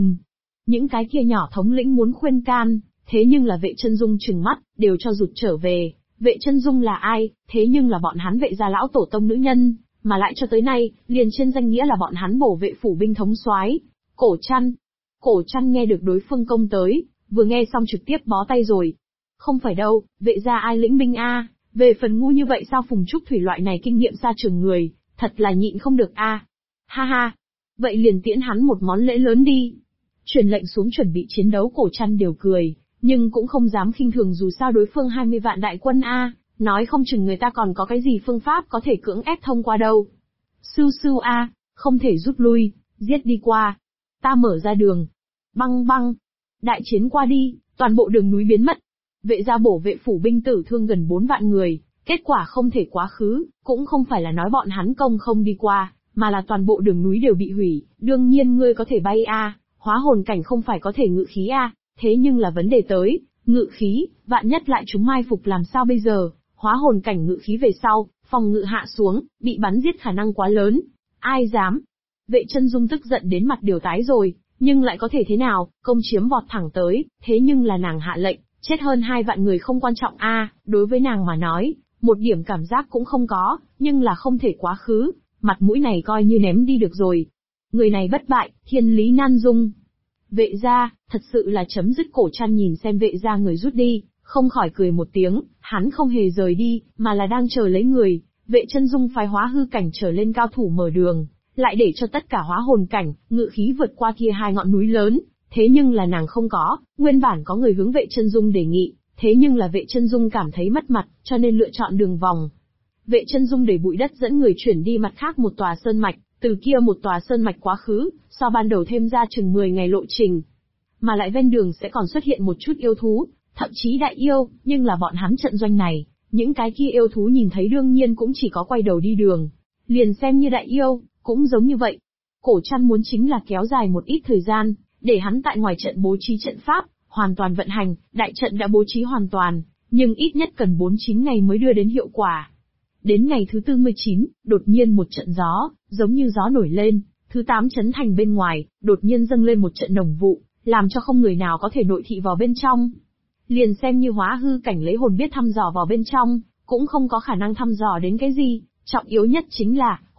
Những cái kia nhỏ thống lĩnh muốn khuyên can, thế nhưng là Vệ Chân Dung trừng mắt, đều cho rụt trở về. Vệ Chân Dung là ai? Thế nhưng là bọn hắn Vệ gia lão tổ tông nữ nhân, mà lại cho tới nay, liền trên danh nghĩa là bọn hắn bổ vệ phủ binh thống soái. Cổ Trăn. Cổ Trăn nghe được đối phương công tới, vừa nghe xong trực tiếp bó tay rồi. Không phải đâu, Vệ gia ai lĩnh binh a? Về phần ngu như vậy sao Phùng Trúc Thủy loại này kinh nghiệm xa trường người, thật là nhịn không được a. Ha ha. Vậy liền tiễn hắn một món lễ lớn đi. Truyền lệnh xuống chuẩn bị chiến đấu. Cổ Trăn đều cười, nhưng cũng không dám khinh thường, dù sao đối phương 20 vạn đại quân a, nói không chừng người ta còn có cái gì phương pháp có thể cưỡng ép thông qua đâu. Sưu sưu a, không thể rút lui, giết đi qua. Ta mở ra đường. Băng băng. Đại chiến qua đi, toàn bộ đường núi biến mất. Vệ gia bổ vệ phủ binh tử thương gần 4 vạn người, kết quả không thể quá khứ, cũng không phải là nói bọn hắn công không đi qua, mà là toàn bộ đường núi đều bị hủy. Đương nhiên ngươi có thể bay a, hóa hồn cảnh không phải có thể ngự khí a, thế nhưng là vấn đề tới, ngự khí, vạn nhất lại chúng mai phục làm sao bây giờ? Hóa hồn cảnh ngự khí về sau, phòng ngự hạ xuống, bị bắn giết khả năng quá lớn. Ai dám? Vệ Chân Dung tức giận đến mặt đều tái rồi, nhưng lại có thể thế nào, công chiếm vọt thẳng tới, thế nhưng là nàng hạ lệnh, chết hơn 2 vạn người không quan trọng a, đối với nàng mà nói, một điểm cảm giác cũng không có, nhưng là không thể quá khứ, mặt mũi này coi như ném đi được rồi. Người này bất bại, thiên lý nan dung. Vệ gia, thật sự là chấm dứt. Cổ Trăn nhìn xem Vệ gia người rút đi, không khỏi cười một tiếng, hắn không hề rời đi, mà là đang chờ lấy người. Vệ Chân Dung phái hóa hư cảnh trở lên cao thủ mở đường, lại để cho tất cả hóa hồn cảnh, ngự khí vượt qua kia 2 ngọn núi lớn. Thế nhưng là nàng không có, nguyên bản có người hướng Vệ Chân Dung đề nghị, thế nhưng là Vệ Chân Dung cảm thấy mất mặt, cho nên lựa chọn đường vòng. Vệ Chân Dung đẩy bụi đất dẫn người chuyển đi mặt khác một tòa sơn mạch, từ kia một tòa sơn mạch quá khứ, so ban đầu thêm ra chừng 10 ngày lộ trình. Mà lại ven đường sẽ còn xuất hiện một chút yêu thú, thậm chí đại yêu, nhưng là bọn hắn trận doanh này, những cái kia yêu thú nhìn thấy đương nhiên cũng chỉ có quay đầu đi đường. Liền xem như đại yêu, cũng giống như vậy. Cổ Trăn muốn chính là kéo dài một ít thời gian, để hắn tại ngoài trận bố trí trận pháp, hoàn toàn vận hành. Đại trận đã bố trí hoàn toàn, nhưng ít nhất cần 49 ngày mới đưa đến hiệu quả. Đến ngày thứ 49, đột nhiên một trận gió, giống như gió nổi lên, thứ 8 trấn thành bên ngoài, đột nhiên dâng lên một trận nồng vụ, làm cho không người nào có thể nội thị vào bên trong. Liền xem như hóa hư cảnh lấy hồn biết thăm dò vào bên trong, cũng không có khả năng thăm dò đến cái gì, trọng yếu nhất chính là,